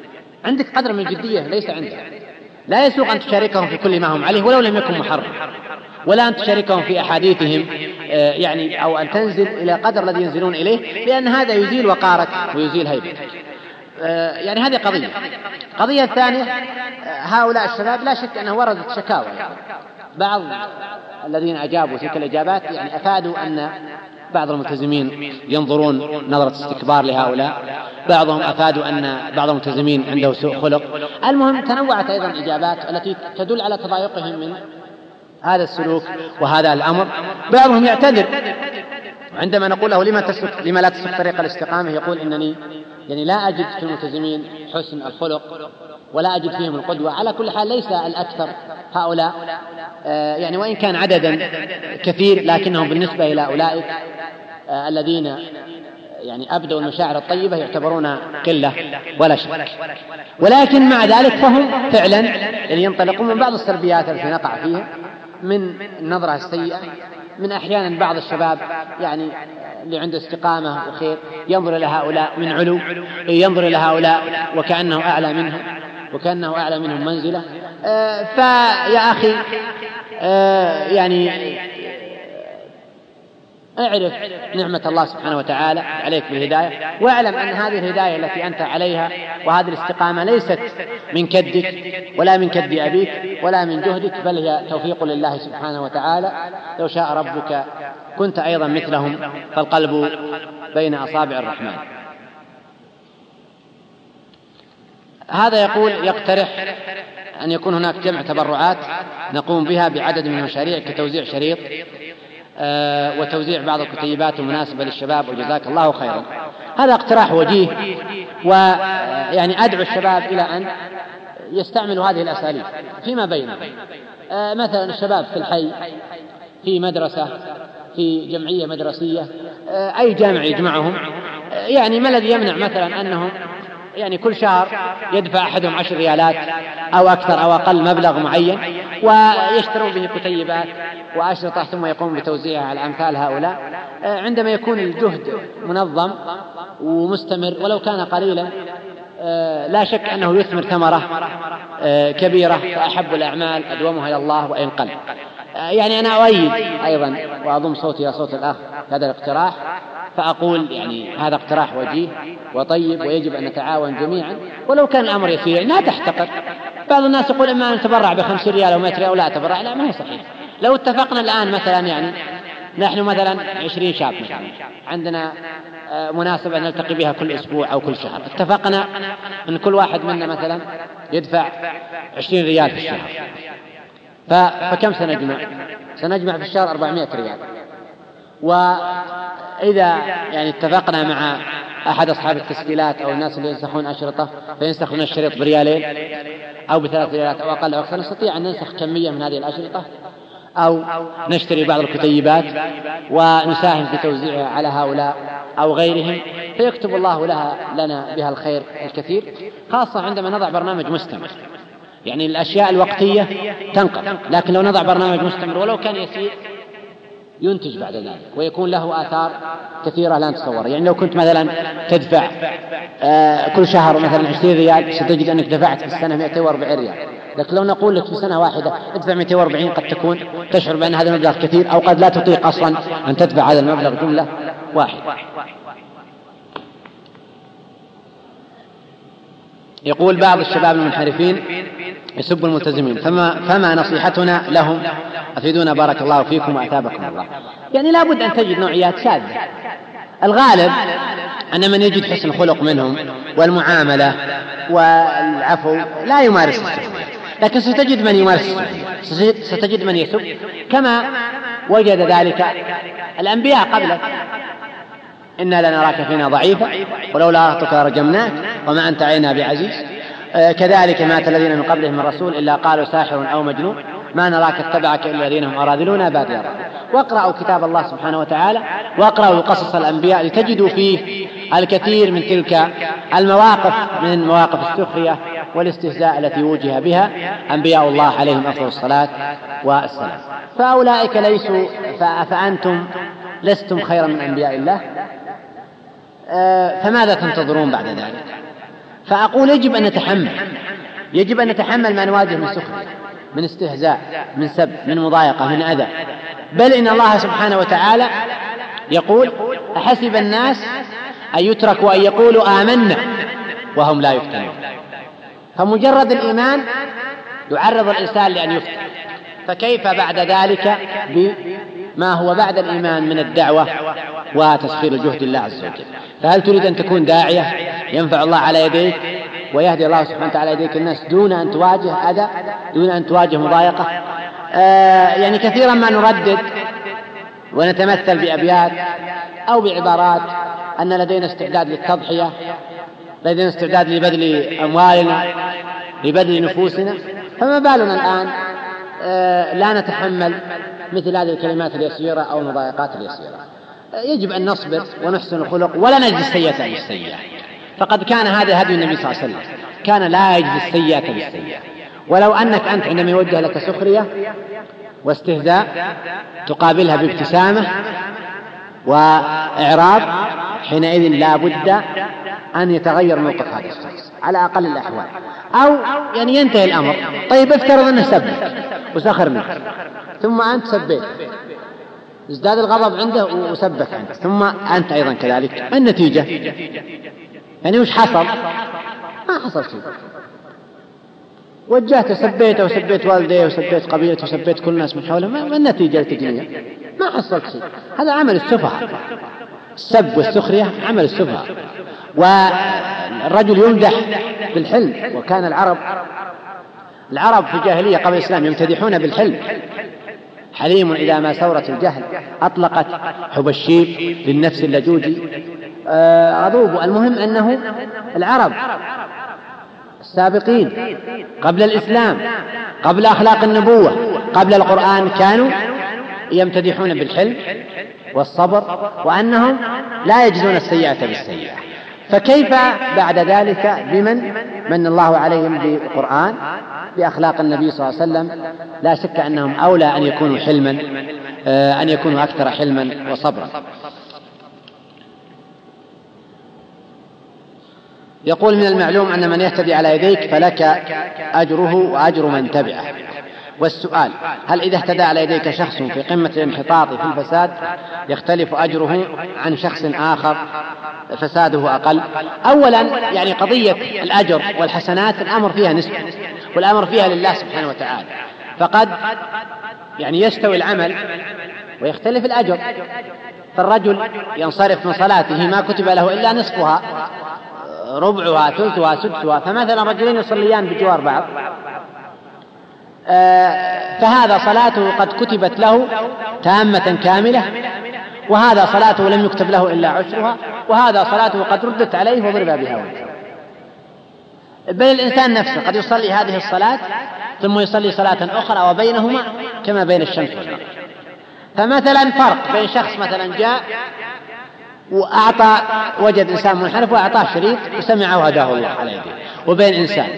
S2: عندك قدر من الجدية ليس عندك. لا يسوق أن تشاركهم في كل ما هم عليه ولو لم يكن محرم، ولا أن تشاركهم في أحاديثهم يعني، أو أن تنزل إلى قدر الذي ينزلون إليه، لأن هذا يزيل وقارك ويزيل هيبتك. يعني هذه قضية. قضية ثانية، هؤلاء الشباب لا شك أنه وردت شكاوى. بعض الذين أجابوا تلك الإجابات يعني أفادوا أن بعض الملتزمين ينظرون نظرة استكبار لهؤلاء، بعضهم أفادوا أن بعض الملتزمين عنده سوء خلق. المهم تنوعت أيضا إجابات التي تدل على تضايقهم من هذا السلوك وهذا الأمر. بعضهم يعتذر عندما نقول له لما تسلك لما لا تسلك طريق الاستقامة، يقول إنني يعني لا أجد في الملتزمين حسن الخلق ولا أجد فيهم القدوة. على كل حال ليس الأكثر هؤلاء، آه يعني وإن كان عددا كثير، لكنهم بالنسبة إلى أولئك آه الذين يعني أبدوا المشاعر الطيبة يعتبرون قلة ولا شك. ولكن مع ذلك فهم فعلا يعني ينطلقون من بعض السلبيات التي نقع فيها، من النظرة السيئة، من أحيانا بعض الشباب يعني اللي عنده استقامة وخير ينظر إلى هؤلاء من علو، ينظر إلى هؤلاء وكأنه أعلى منهم وكأنه أعلى منهم منزلة. آه فيا أخي آه يعني اعرف نعمة الله سبحانه وتعالى عليك بالهداية، واعلم أن هذه الهداية التي أنت عليها وهذه الاستقامة ليست من كدك ولا من كد أبيك ولا من جهدك، بل هي توفيق لله سبحانه وتعالى. لو شاء ربك كنت أيضا مثلهم، فالقلب بين أصابع الرحمن. هذا يقول يقترح أن يكون هناك جمع تبرعات نقوم بها بعدد من المشاريع كتوزيع شريط آه وتوزيع بعض الكتيبات المناسبة للشباب، وجزاك الله خيرا. هذا اقتراح وجيه، ويعني أدعو الشباب إلى أن يستعملوا هذه الأساليب فيما بينهم. آه مثلا الشباب في الحي، في مدرسة، في جمعية مدرسية، آه أي جامع يجمعهم، آه يعني ما الذي يمنع مثلا أنهم يعني كل شهر يدفع أحدهم عشر ريالات أو أكثر أو أقل مبلغ معين ويشترون به كتيبات وأشرطة، ثم يقوم بتوزيعها على أمثال هؤلاء. عندما يكون الجهد منظم ومستمر ولو كان قليلا لا شك أنه يثمر ثمرة كبيرة، فأحب الأعمال أدومها إلى الله وإن قل. يعني أنا أؤيد أيضا وأضم صوتي إلى صوت الأخ هذا الاقتراح، فأقول يعني هذا اقتراح وجيه وطيب، ويجب أن نتعاون جميعا ولو كان الأمر يسير، لا تحتقر. بعض الناس يقول إما أن نتبرع بخمسين ريال أو مئة ريال ولا أتبرع، لا، ما هو صحيح. لو اتفقنا الآن مثلا يعني نحن مثلا عشرين شاب مثلا عندنا مناسبة نلتقي بها كل أسبوع أو كل شهر، اتفقنا أن كل واحد منا مثلا يدفع عشرين ريال في الشهر، فكم سنجمع؟ سنجمع في الشهر أربعمائة ريال. وإذا يعني اتفقنا مع أحد أصحاب التسجيلات أو الناس اللي ينسخون أشرطة فينسخون الشريط بريالين أو بثلاث ريالات أو أقل أو أكثر، نستطيع أن ننسخ كمية من هذه الأشرطة أو نشتري بعض الكتيبات ونساهم في توزيعها على هؤلاء أو غيرهم، فيكتب الله لها لنا بها الخير الكثير، خاصة عندما نضع برنامج مستمر. يعني الأشياء الوقتية تنقل، لكن لو نضع برنامج مستمر ولو كان يسير ينتج بعد ذلك ويكون له آثار كثيرة لا نتصور. يعني لو كنت مثلا تدفع آه كل شهر مثلا عشرين ريال، ستجد أنك دفعت في السنة مئتين وأربعين ريال. لكن لو نقول لك في سنة واحدة ادفع مئتين وأربعين، قد تكون تشعر بأن هذا المبلغ كثير، أو قد لا تطيق أصلا أن تدفع هذا المبلغ جملة واحدة. يقول بعض الشباب المنحرفين يسب الملتزمين، فما, فما نصيحتنا لهم؟ أفيدونا بارك الله فيكم وأثابكم الله. يعني لابد أن تجد نوعيات شاذة. الغالب أن من يجد حسن خلق منهم والمعاملة والعفو لا يمارس السب، لكن ستجد من يمارس، ستجد من يسب، كما وجد ذلك الأنبياء قبلك. إنا لنراك فينا ضعيفا ولولا رهطك رجمناك وما أنت علينا بعزيز. آه كذلك مات الذين من قبلهم من رسول إلا قالوا ساحر أو مجنون ما نراك اتبعك إلا الذين هم أراذلون بادي الرأي. واقرأوا كتاب الله سبحانه وتعالى واقرأوا قصص الأنبياء لتجدوا فيه الكثير من تلك المواقف، من مواقف السخرية والاستهزاء التي وجه بها أنبياء الله عليهم أفضل الصلاة والسلام. فأولئك ليسوا، فأنتم لستم خيرا من أنبياء الله، آه فماذا تنتظرون بعد ذلك؟ فأقول يجب أن نتحمل يجب أن نتحمل ما نواجه من سخرية، من استهزاء، من سب، من مضايقة، من أذى. بل إن الله سبحانه وتعالى يقول: أحسب الناس أن يتركوا أن يقولوا آمنا وهم لا يفتنون. فمجرد الإيمان يعرض الإنسان لأن يفتن، فكيف بعد ذلك بما هو بعد الإيمان من الدعوة وتسخير جهد الله عز وجل؟ فهل تريد أن تكون داعية ينفع الله على يديك ويهدي الله سبحانه وتعالى يديك الناس دون أن تواجه أذى، دون أن تواجه مضايقة؟ آه يعني كثيرا ما نردد ونتمثل بأبيات أو بعبارات أن لدينا استعداد للتضحية، لدينا استعداد لبذل أموالنا، لبذل نفوسنا، فما بالنا الآن آه لا نتحمل مثل هذه الكلمات اليسيرة أو المضايقات اليسيرة؟ آه يجب أن نصبر ونحسن الخلق ولا نجزي السيئة بالسيئة، فقد كان هذا هدي النبي صلى الله عليه وسلم، كان لا يجزي السيئة بالسيئة. ولو أنك أنت عندما يوجه لك سخرية واستهزاء تقابلها بابتسامة وإعراض، حينئذ لا بد أن يتغير موقف هذا الشخص على أقل الأحوال، أو يعني ينتهي الأمر. طيب افترض أنه سبك وسخر منك، ثم أنت سبيت، ازداد الغضب عنده وسبك عنك، ثم أنت أيضا كذلك، ما النتيجة؟ يعني وش حصل؟ ما حصل شيء. وجهت سبيته وسبيت والديه وسبيت قبيلته وسبيت كل الناس من حوله، ما النتيجة التجنية؟ ما حصلت شيء. هذا عمل السفهاء، السب والسخرية عمل السفهاء. والرجل يمدح بالحلم، وكان العرب العرب في الجاهلية قبل الإسلام يمتدحون بالحلم: حليم إذا ما سورت الجهل، أطلقت حب الشيب للنفس اللجوج غضوب. المهم أنه العرب السابقين قبل الإسلام، قبل أخلاق النبوة، قبل القرآن، كانوا يمتدحون بالحلم والصبر، وأنهم لا يجزون السيئة بالسيئة. فكيف بعد ذلك بمن من الله عليهم بالقرآن، بأخلاق النبي صلى الله عليه وسلم؟ لا شك أنهم أولى أن يكونوا حلما، أن يكونوا أكثر حلما وصبرا. يقول: من المعلوم أن من يهتدي على يديك فلك أجره وأجر من تبعه. والسؤال: هل إذا اهتدى على يديك شخص في قمة الانحطاط في الفساد يختلف أجره عن شخص آخر فساده أقل؟ أولا يعني قضية الأجر والحسنات الأمر فيها نسبة، والأمر فيها لله سبحانه وتعالى، فقد يعني يستوي العمل ويختلف الأجر. فالرجل ينصرف من صلاته ما كتب له إلا نصفها، ربعها، ثلثها، سدسها، فمثلا رجلين يصليان بجوار بعض، فهذا صلاته قد كتبت له تامة كاملة، وهذا صلاته لم يكتب له إلا عشرها، وهذا صلاته قد ردت عليه وضرب بها وجهه. بل الإنسان نفسه قد يصلي هذه الصلاة ثم يصلي صلاة أخرى وبينهما كما بين الشمس والقمر. فمثلا فرق بين شخص مثلا جاء وأعطى، وجد إنسان منحرف وأعطاه شريط وسمعه وهداه الله على يديه، وبين إنسان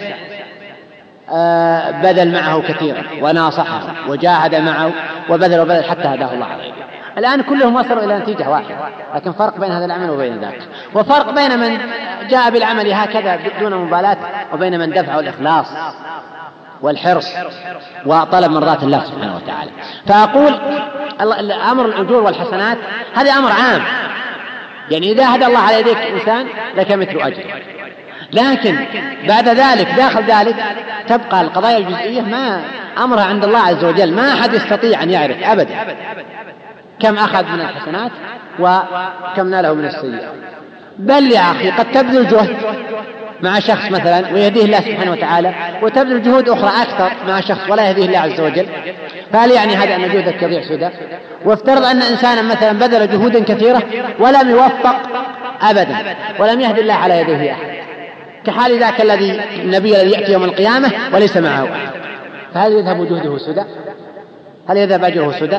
S2: آه بذل معه كثيرا وناصحه وجاهد معه وبذل وبذل حتى هداه الله على يديه. الآن كلهم وصلوا إلى نتيجة واحدة، لكن فرق بين هذا العمل وبين ذاك، وفرق بين من جاء بالعمل هكذا دون مبالاة وبين من دفعه الإخلاص والحرص وطلب مرضات الله سبحانه وتعالى. فأقول أمر الأجور والحسنات هذا أمر عام، يعني إذا هدى الله على يديك إنسان لك مثل أجر، لكن بعد ذلك داخل ذلك تبقى القضايا الجزئية ما أمرها عند الله عز وجل، ما أحد يستطيع أن يعرف أبدا كم أخذ من الحسنات وكم ناله من السيئات. بل يا أخي قد تبذل جهد مع شخص مثلا ويهديه الله سبحانه وتعالى، وتبذل جهود أخرى أكثر مع شخص ولا يهديه الله عز وجل، فهل يعني هذا أن جهدك يضيع سدى؟ وافترض أن إنسانا مثلا بذل جهود كثيرة ولم يوفق أبدا ولم يهدي الله على يديه أحد، كحال ذاك الذي النبي الذي يأتي يوم القيامة وليس معه أحد، فهل يذهب جهده سدى؟ هل يذهب أجره سدى؟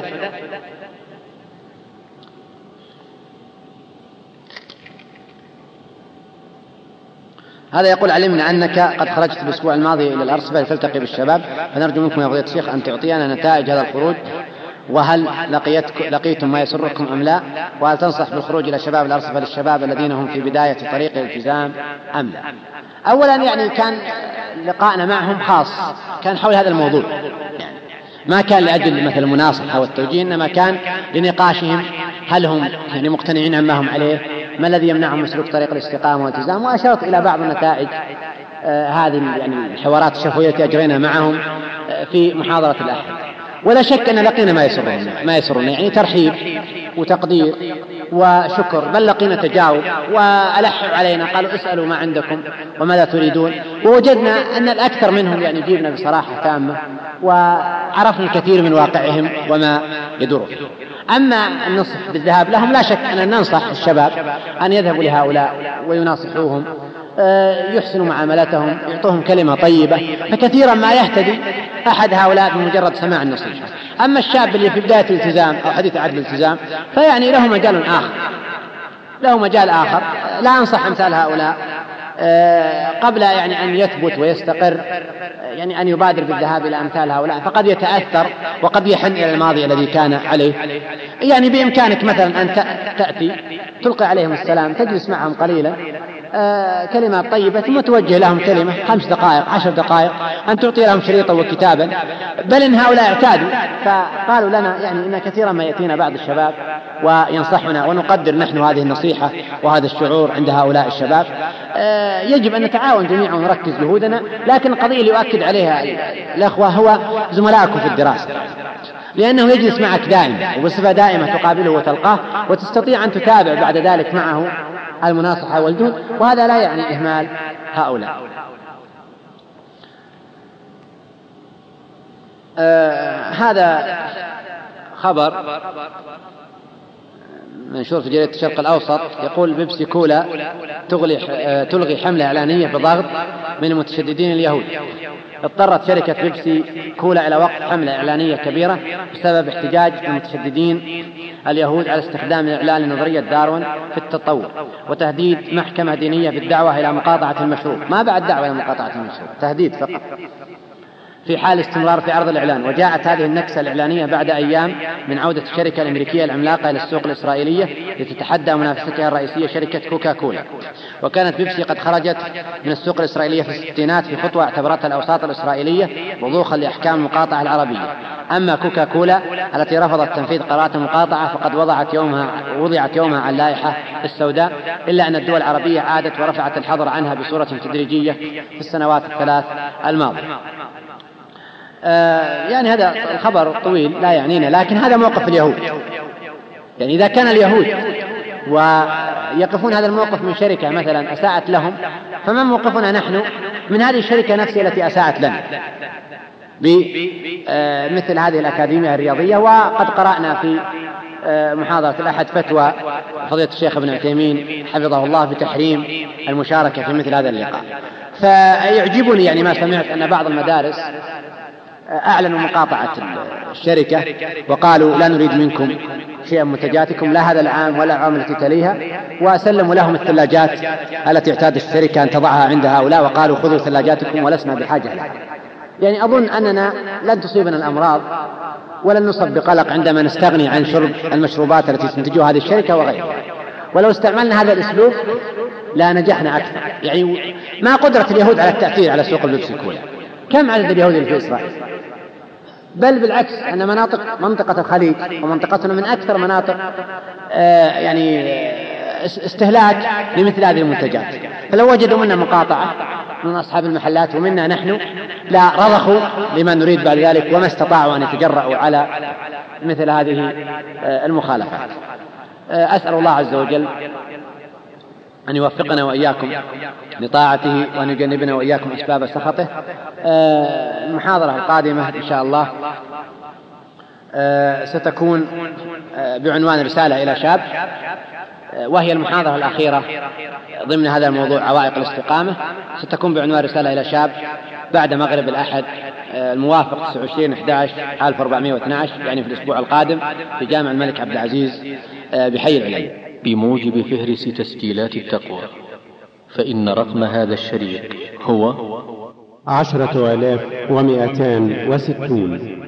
S2: هذا يقول: علمنا أنك قد خرجت الأسبوع الماضي إلى الأرصفة لتلتقي بالشباب، فنرجو منكم يا فضيلة الشيخ أن تعطينا نتائج هذا الخروج وهل لقيتم ما يسركم أم لا؟ وهل تنصح بالخروج إلى شباب الأرصفة للشباب الذين هم في بداية طريق الالتزام أم لا؟ أولا يعني كان لقاءنا معهم خاص، كان حول هذا الموضوع، يعني ما كان لأجل مثل المناصحة والتوجيه، إنما كان لنقاشهم هل هم يعني مقتنعين عما هم عليه، ما الذي يمنعهم من سلوك طريق الاستقامة والالتزام. وأشرت إلى بعض النتائج آه هذه يعني الحوارات الشفوية التي أجرينا معهم آه في محاضرة الأحد. ولا شك أن لقينا ما يسرنا ما يسرنا يعني ترحيب وتقدير وشكر، بل لقينا تجاوب وألحوا علينا قالوا اسألوا ما عندكم وماذا تريدون، ووجدنا أن الأكثر منهم يعني جيبنا بصراحة تامة وعرفنا الكثير من واقعهم وما يدور. أما النصح بالذهاب لهم، لا شك أن ننصح الشباب أن يذهبوا لهؤلاء ويناصحوهم، يحسنوا معاملتهم، يعطوهم كلمة طيبة، فكثيرا ما يهتدي أحد هؤلاء بمجرد سماع النصيحة. أما الشاب اللي في بداية الالتزام أو حديث عهد الالتزام فيعني له مجال آخر له مجال آخر لا أنصح أمثال هؤلاء قبل يعني أن يثبت ويستقر يعني أن يبادر بالذهاب إلى أمثال هؤلاء، فقد يتأثر وقد يحن إلى الماضي الذي كان عليه. يعني بإمكانك مثلا أن تأتي تلقي عليهم السلام، تجلس معهم قليلا، آه كلمات طيبة، ثم توجه لهم كلمة خمس دقائق عشر دقائق، أن تعطي لهم شريطا وكتابا. بل إن هؤلاء اعتادوا فقالوا لنا يعني إن كثيرا ما يأتينا بعض الشباب وينصحنا، ونقدر نحن هذه النصيحة وهذا الشعور عند هؤلاء الشباب. آه يجب أن نتعاون جميعا ونركز جهودنا. لكن القضية اللي يؤكد عليها الأخوة هو زملائكم في الدراسة، لأنه يجلس معك دائما وبصفة دائمة تقابله وتلقاه، وتستطيع أن تتابع بعد ذلك معه المناصحة والجهد، وهذا لا يعني إهمال هؤلاء. آه هذا خبر منشور في جريدة الشرق الأوسط يقول بيبسي كولا تغلي تلغي حملة إعلانية بضغط من المتشددين اليهود. اضطرت شركة بيبسي كولا إلى وقف حملة إعلانية كبيرة بسبب احتجاج المتشددين اليهود على استخدام الإعلان لنظرية داروين في التطور، وتهديد محكمة دينية بالدعوة إلى مقاطعة المشروع. ما بعد دعوة إلى مقاطعة المشروع، تهديد فقط في حال استمرار في عرض الإعلان. وجاءت هذه النكسة الإعلانية بعد أيام من عودة الشركة الأمريكية العملاقة إلى السوق الإسرائيلية لتتحدى منافستها الرئيسية شركة كوكا كولا. وكانت بيبسي قد خرجت من السوق الإسرائيلية في الستينات في خطوة اعتبرتها الأوساط الإسرائيلية وضوخا لأحكام المقاطعة العربية. أما كوكا كولا التي رفضت تنفيذ قرارات المقاطعة فقد وضعت يومها وضعت يومها على اللائحة السوداء، إلا أن الدول العربية عادت ورفعت الحظر عنها بصورة تدريجية في السنوات الثلاث الماضية. آه يعني هذا الخبر طويل لا يعنينا، لكن هذا موقف اليهود. يعني إذا كان اليهود ويقفون هذا الموقف من شركة مثلا أساءت لهم، فما موقفنا نحن من هذه الشركة نفسها التي أساءت لنا بمثل هذه الأكاديمية الرياضية؟ وقد قرأنا في محاضرة الأحد فتوى فضيلة الشيخ ابن عثيمين حفظه الله بتحريم المشاركة في مثل هذا اللقاء. فيعجبني يعني ما سمعت أن بعض المدارس أعلنوا مقاطعة الشركة وقالوا لا نريد منكم شيئا منتجاتكم لا هذا العام ولا العام التي تليها، وسلموا لهم الثلاجات التي اعتادت الشركة أن تضعها عند هؤلاء وقالوا خذوا ثلاجاتكم ولسنا بحاجة لها. يعني أظن أننا لن تصيبنا الأمراض ولن نصب بقلق عندما نستغني عن شرب المشروبات التي تنتجها هذه الشركة وغيرها. ولو استعملنا هذا الأسلوب لا نجحنا أكثر. يعني ما قدرة اليهود على التأثير على سوق البيبسي كولا؟ كم عدد اليهود في إسرائيل؟ بل بالعكس أن مناطق منطقة الخليج ومنطقتنا من أكثر مناطق آه يعني استهلاك لمثل هذه المنتجات. فلو وجدوا منا مقاطعة من أصحاب المحلات ومنا نحن لا رضخوا لما نريد بعد ذلك وما استطاعوا أن يتجرؤوا على مثل هذه آه المخالفات. آه أسأل الله عز وجل أن يوفقنا وإياكم لطاعته وأن يجنبنا وإياكم أسباب سخطه. آه المحاضرة القادمة إن شاء الله آه ستكون آه بعنوان رسالة إلى شاب، آه وهي المحاضرة الأخيرة ضمن هذا الموضوع عوائق الاستقامة. ستكون بعنوان رسالة إلى شاب بعد مغرب الأحد آه الموافق تسعة وعشرين أحد عشر ألف وأربعمائة واثني عشر، يعني في الأسبوع القادم في جامع الملك عبد العزيز آه بحي العلي.
S1: بموجب فهرس تسجيلات التقوى، فإن رقم هذا الشريط هو
S3: عشرة آلاف ومئتان وستون.